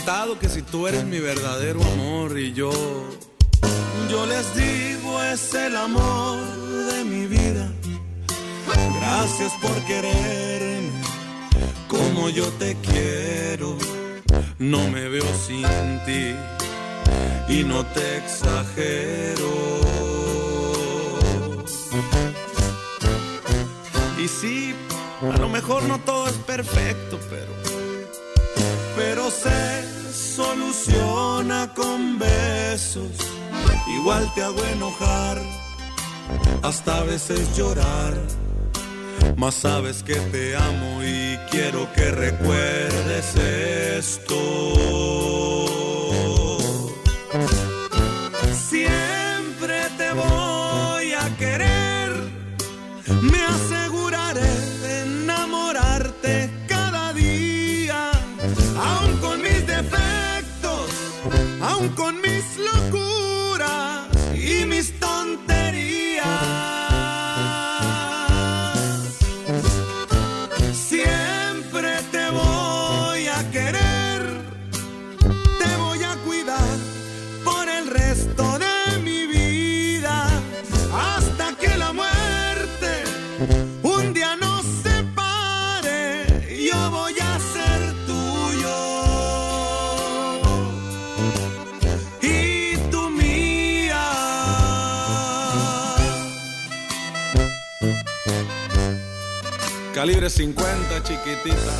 contestado que si tú eres mi verdadero amor y yo les digo es el amor de mi vida. Gracias por quererme como yo te quiero. No me veo sin ti y no te exagero. Y sí, a lo mejor no todo es perfecto, pero se soluciona con besos. Igual te hago enojar, hasta a veces llorar. Mas sabes que te amo y quiero que recuerdes esto. Siempre te voy a querer, me aseguraré de enamorarte cada día, aun con mis defectos, aun con mis locuras y mis tonterías. Siempre te voy a querer, te voy a cuidar por el resto de mi vida, hasta que la muerte un día nos separe. Yo voy a ser tuyo y tú mía. Calibre 50, chiquitita.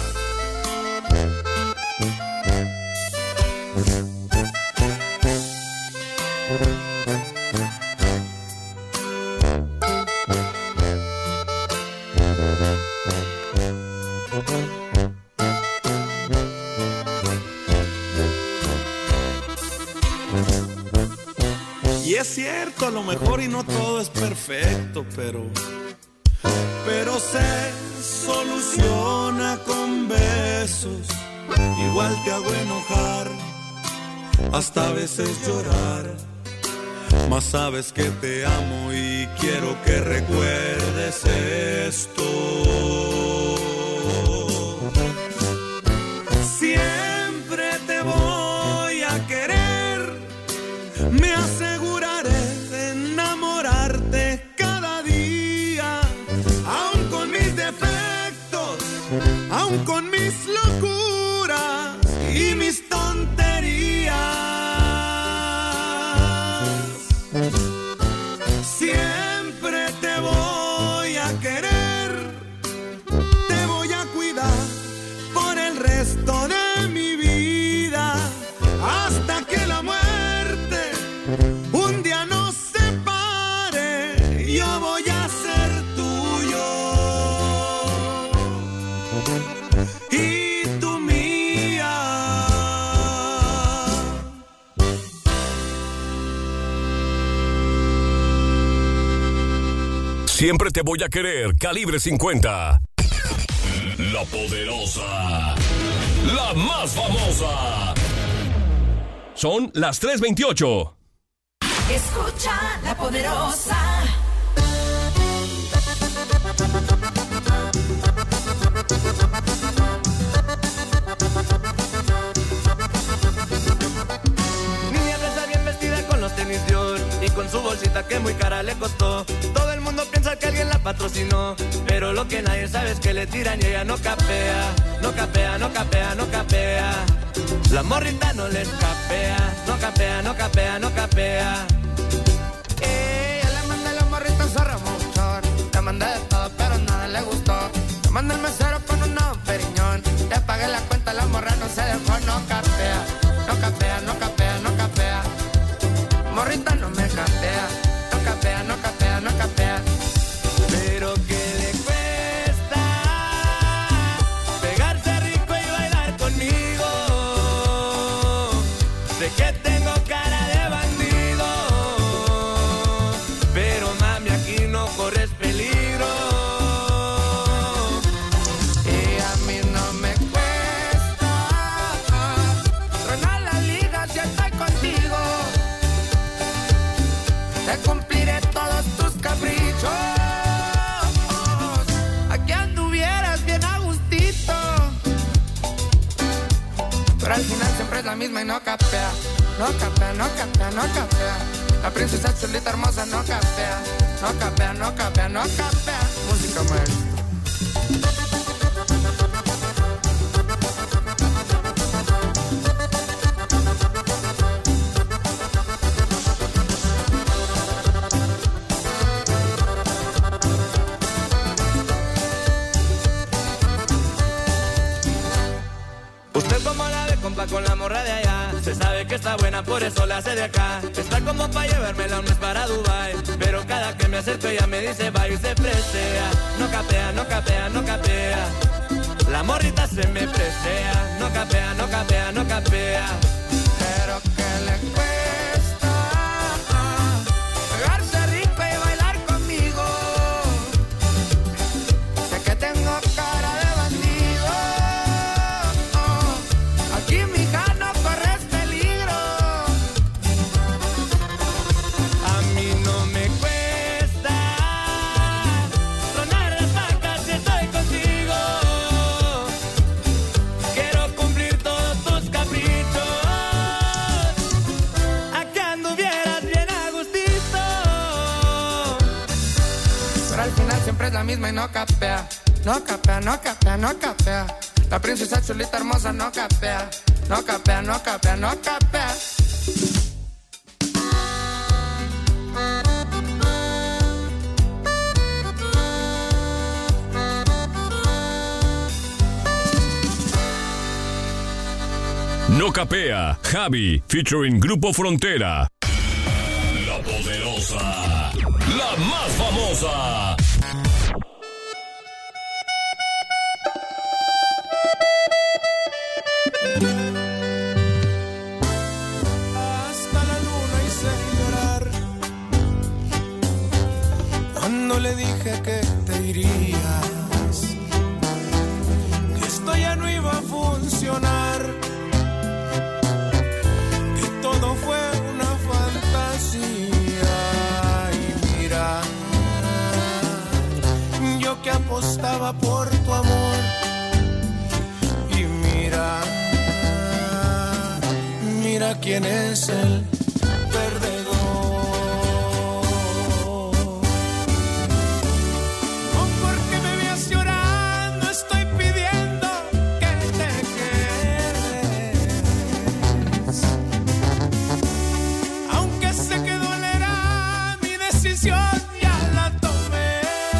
Y es cierto, a lo mejor y no todo es perfecto, pero se soluciona con besos. Igual te hago enojar, hasta a veces llorar. Mas sabes que te amo y quiero que recuerdes esto. Siempre te voy a querer, me aseguraré de enamorarte cada día, aun con mis defectos, aun con mis locuras y mis tonterías. Siempre te voy a querer, te voy a cuidar por el resto de mi vida, hasta que la muerte un día nos separe. Yo voy a ser tuyo y tú mía. Siempre te voy a querer, Calibre 50. La poderosa. La más famosa. Son las 3:28. Escucha La Poderosa. Niña está bien vestida con los tenis Dior y con su bolsita que muy cara le costó. Todo el mundo piensa que alguien la patrocinó, pero lo que nadie sabe es que le tiran y ella no capea. No capea, no capea, no capea. La morrita no les capea. No capea, no capea, no capea. Ella le manda a los morritos a Ramuchón. Le mandé de todo, pero nada le gustó. Le mandé el mesero con un nuevo periñón. Le pagué la cuenta, la morra no se dejó. No capea, no capea, no capea, no capea. Morrita no me capea. No capea, no capea, no capea. Pero que le cuesta pegarse rico y bailar conmigo. Sé que tengo cara de bandido, pero mami aquí no corres peligro. Y a mí no me cuesta tronar la liga si estoy contigo. Te cumpliré todos tus caprichos. Aquí anduvieras bien a gustito, pero al final siempre la misma y no capea. No capea, no capea, no capea. La princesa chulita hermosa no capea. No capea, no capea, no capea. Música maestra. Usted como la ve, compa, con la morra de allá. Se sabe que está buena, por eso la hace de acá. Está como pa' llevármela un mes para Dubai. Pero cada que me acerco ella me dice va y se presea. No capea, no capea, no capea. La morrita se me presea. No capea, no capea, no capea. Pero que le cuesta pegarse rico y bailar conmigo. Sé que tengo cara de bandido. Aquí mija no corres peligro. A mí no me cuesta tronar las vacas si estoy contigo. Quiero cumplir todos tus caprichos. A que anduvieras bien a gustito. Pero al final siempre es la misma y no capea. No capea, no capea, no capea. La princesa chulita hermosa no capea. No capea, no capea, no capea. No capea, Javi, featuring Grupo Frontera. La poderosa, la más famosa. Hasta la luna hice llorar cuando le dije que te irías, que esto ya no iba a funcionar, que todo fue una fantasía. Y mira, yo que apostaba por tu amor, y mira, mira quién es el perdedor. No porque me veas llorando estoy pidiendo que te quedes, aunque sé que dolerá, mi decisión ya la tomé.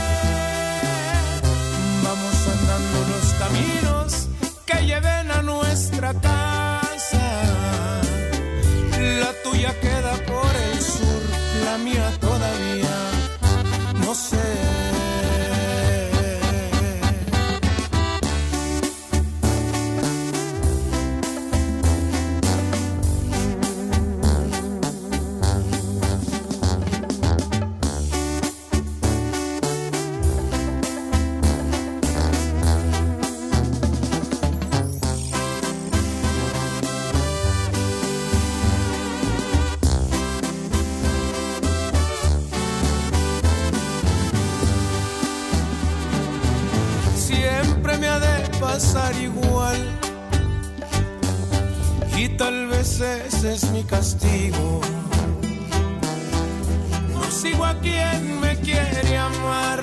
Vamos andando los caminos que lleven a nuestra casa. La tuya queda por el sur, la mía todavía no sé. Siempre me ha de pasar igual, y tal vez ese es mi castigo. No sigo a quien me quiere amar,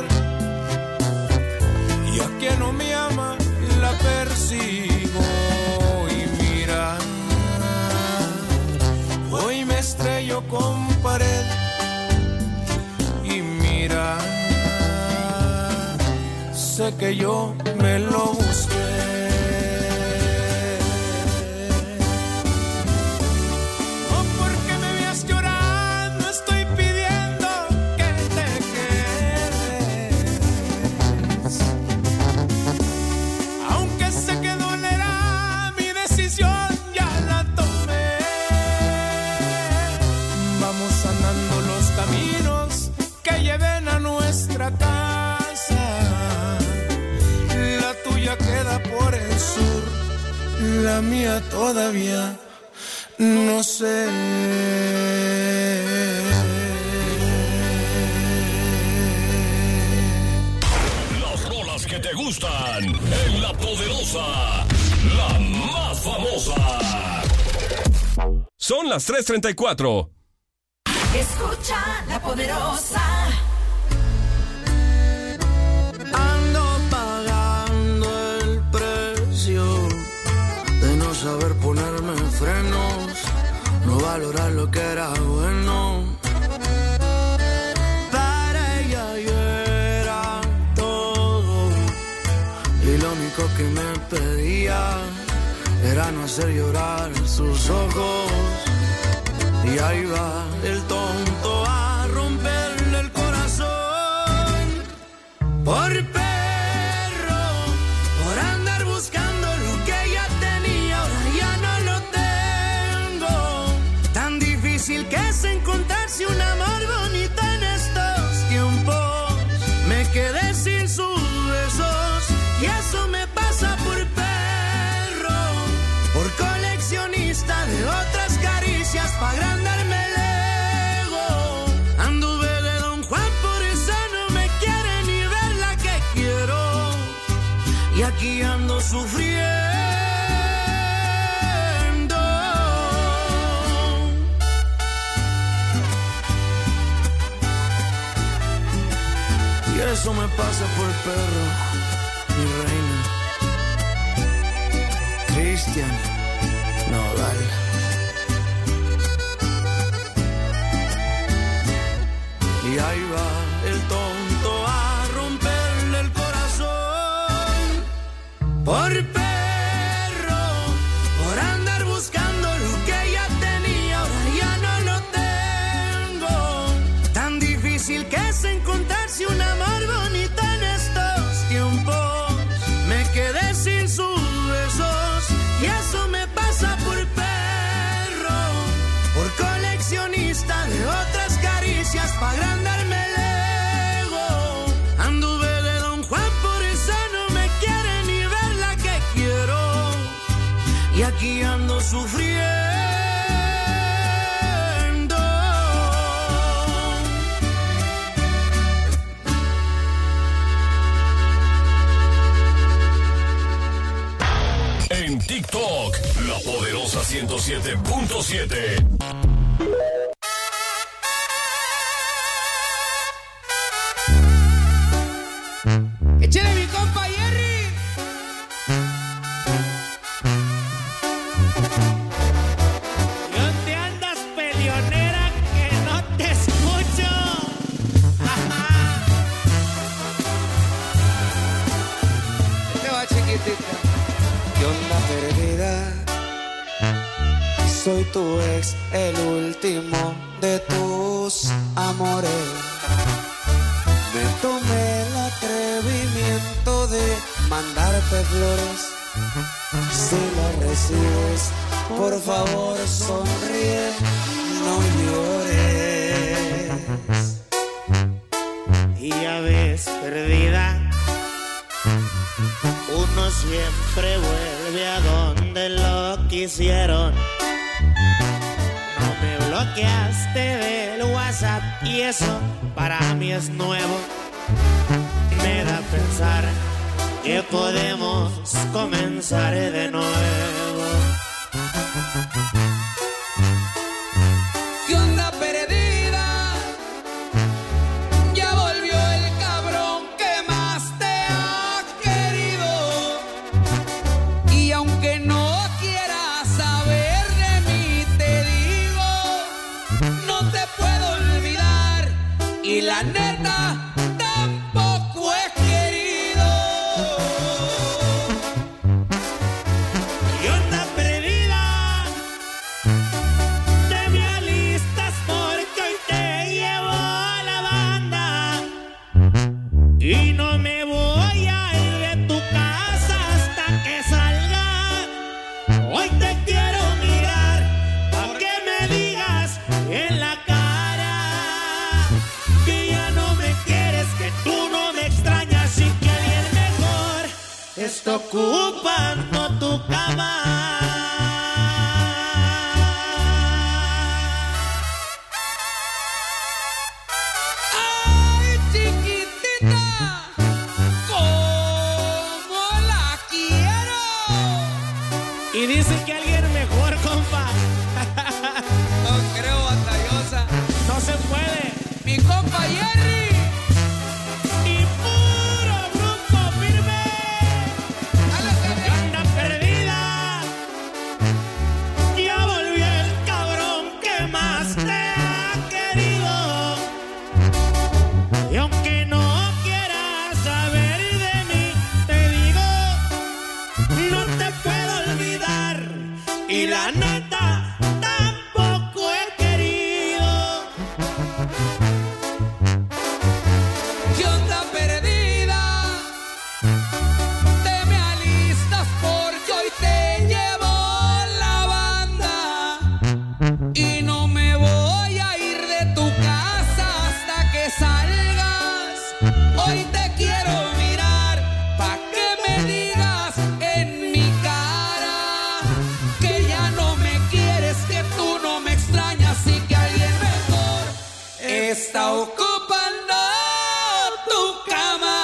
y a quien no me ama la persigo. Y mira, hoy me estrello con pared, y mira, sé que yo me lo busqué. No porque me veas llorando estoy pidiendo que te quedes, aunque sé que dolerá, mi decisión ya la tomé. Vamos andando los caminos que lleven a nuestra casa. La tuya queda por el sur, la mía todavía no sé. Las rolas que te gustan en La Poderosa, la más famosa. Son las 3:34. Escucha La Poderosa. Ando pagando el precio de no saber ponerme frenos, no valorar lo que era bueno. Para ella yo era todo y lo único que me pedía era no hacer llorar sus ojos. Y ahí va el tonto a romperle el corazón. Por perro, por andar buscando lo que ya tenía, ahora ya no lo tengo. Tan difícil que es encontrarse un amor bonito en estos tiempos. Me quedé sin sus besos y eso me pasa por perro, por coleccionista de otras caricias, pa' agrandarme el ego. Anduve de Don Juan, por eso no me quiere ni ver la que quiero. Y aquí ando sufriendo. Y eso me pasa por perro, mi reina. Cristian Nodal. Y ahí va el tonto a romperle el corazón. Por perro, por andar buscando lo que ya tenía, ahora ya no lo tengo. Tan difícil que es encontrarse un amor bonito en estos tiempos. Me quedé sin sus besos y eso me pasa por perro, por coleccionista de otras caricias, pa' agrandarme el ego. Anduve de Don Juan, por eso no me quiere ni ver la que quiero. Y aquí ando sufriendo. En TikTok, La Poderosa 107.7. ¡Échale mi compa Jerry! ¿Y dónde andas, peleonera, que no te escucho? Te va, chiquitita. ¿Qué onda, perdida? Soy tu ex, el último de tus amores. Me tomé el atrevimiento de mandarte flores. Si las recibes, por favor sonríe, no llores. Y ya ves, perdida, uno siempre vuelve a donde lo quisieron. No me bloqueaste del WhatsApp y eso para mí es nuevo. Me da a pensar que podemos comenzar de nuevo. ¿Qué onda, perdida? Ya volvió el cabrón que más te ha querido. Y aunque no quieras saber de mí, te digo, no te puedo olvidar. Y la neta, tampoco es querido. ¿Qué onda, perdida? Te me alistas porque hoy te llevo a la banda. Y no me voy a ir de tu casa hasta que salga. Hoy te quiero mirar pa' que me digas en la cara que ya no me quieres, que tú no me extrañas y que alguien mejor está ocupando tu cama. ¡Ay, chiquitita! ¿Cómo la quiero? Y dice que alguien mejor, compa. falta, tampoco he querido. ¿Qué onda perdida? Te me alistas porque hoy te llevo la banda y no me voy a ir de tu casa hasta que salgas. Hoy te quiero mirar pa' que me digas en mi cara que ya no me quieres, que tú no me extrañas y que alguien mejor está ocupando tu cama.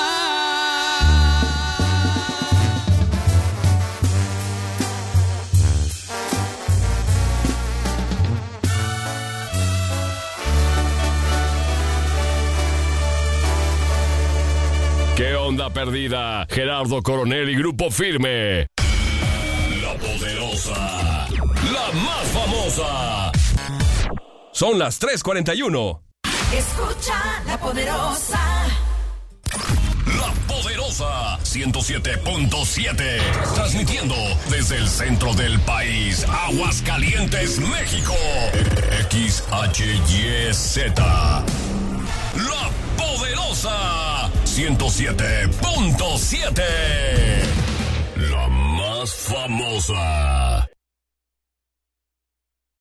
¿Qué onda perdida? Gerardo Coronel y Grupo Firme. La Poderosa. La más famosa. Son las 3:41. Escucha La Poderosa. La Poderosa 107.7. Transmitiendo desde el centro del país, Aguascalientes, México. XHYZ. La Poderosa 107.7. La más famosa.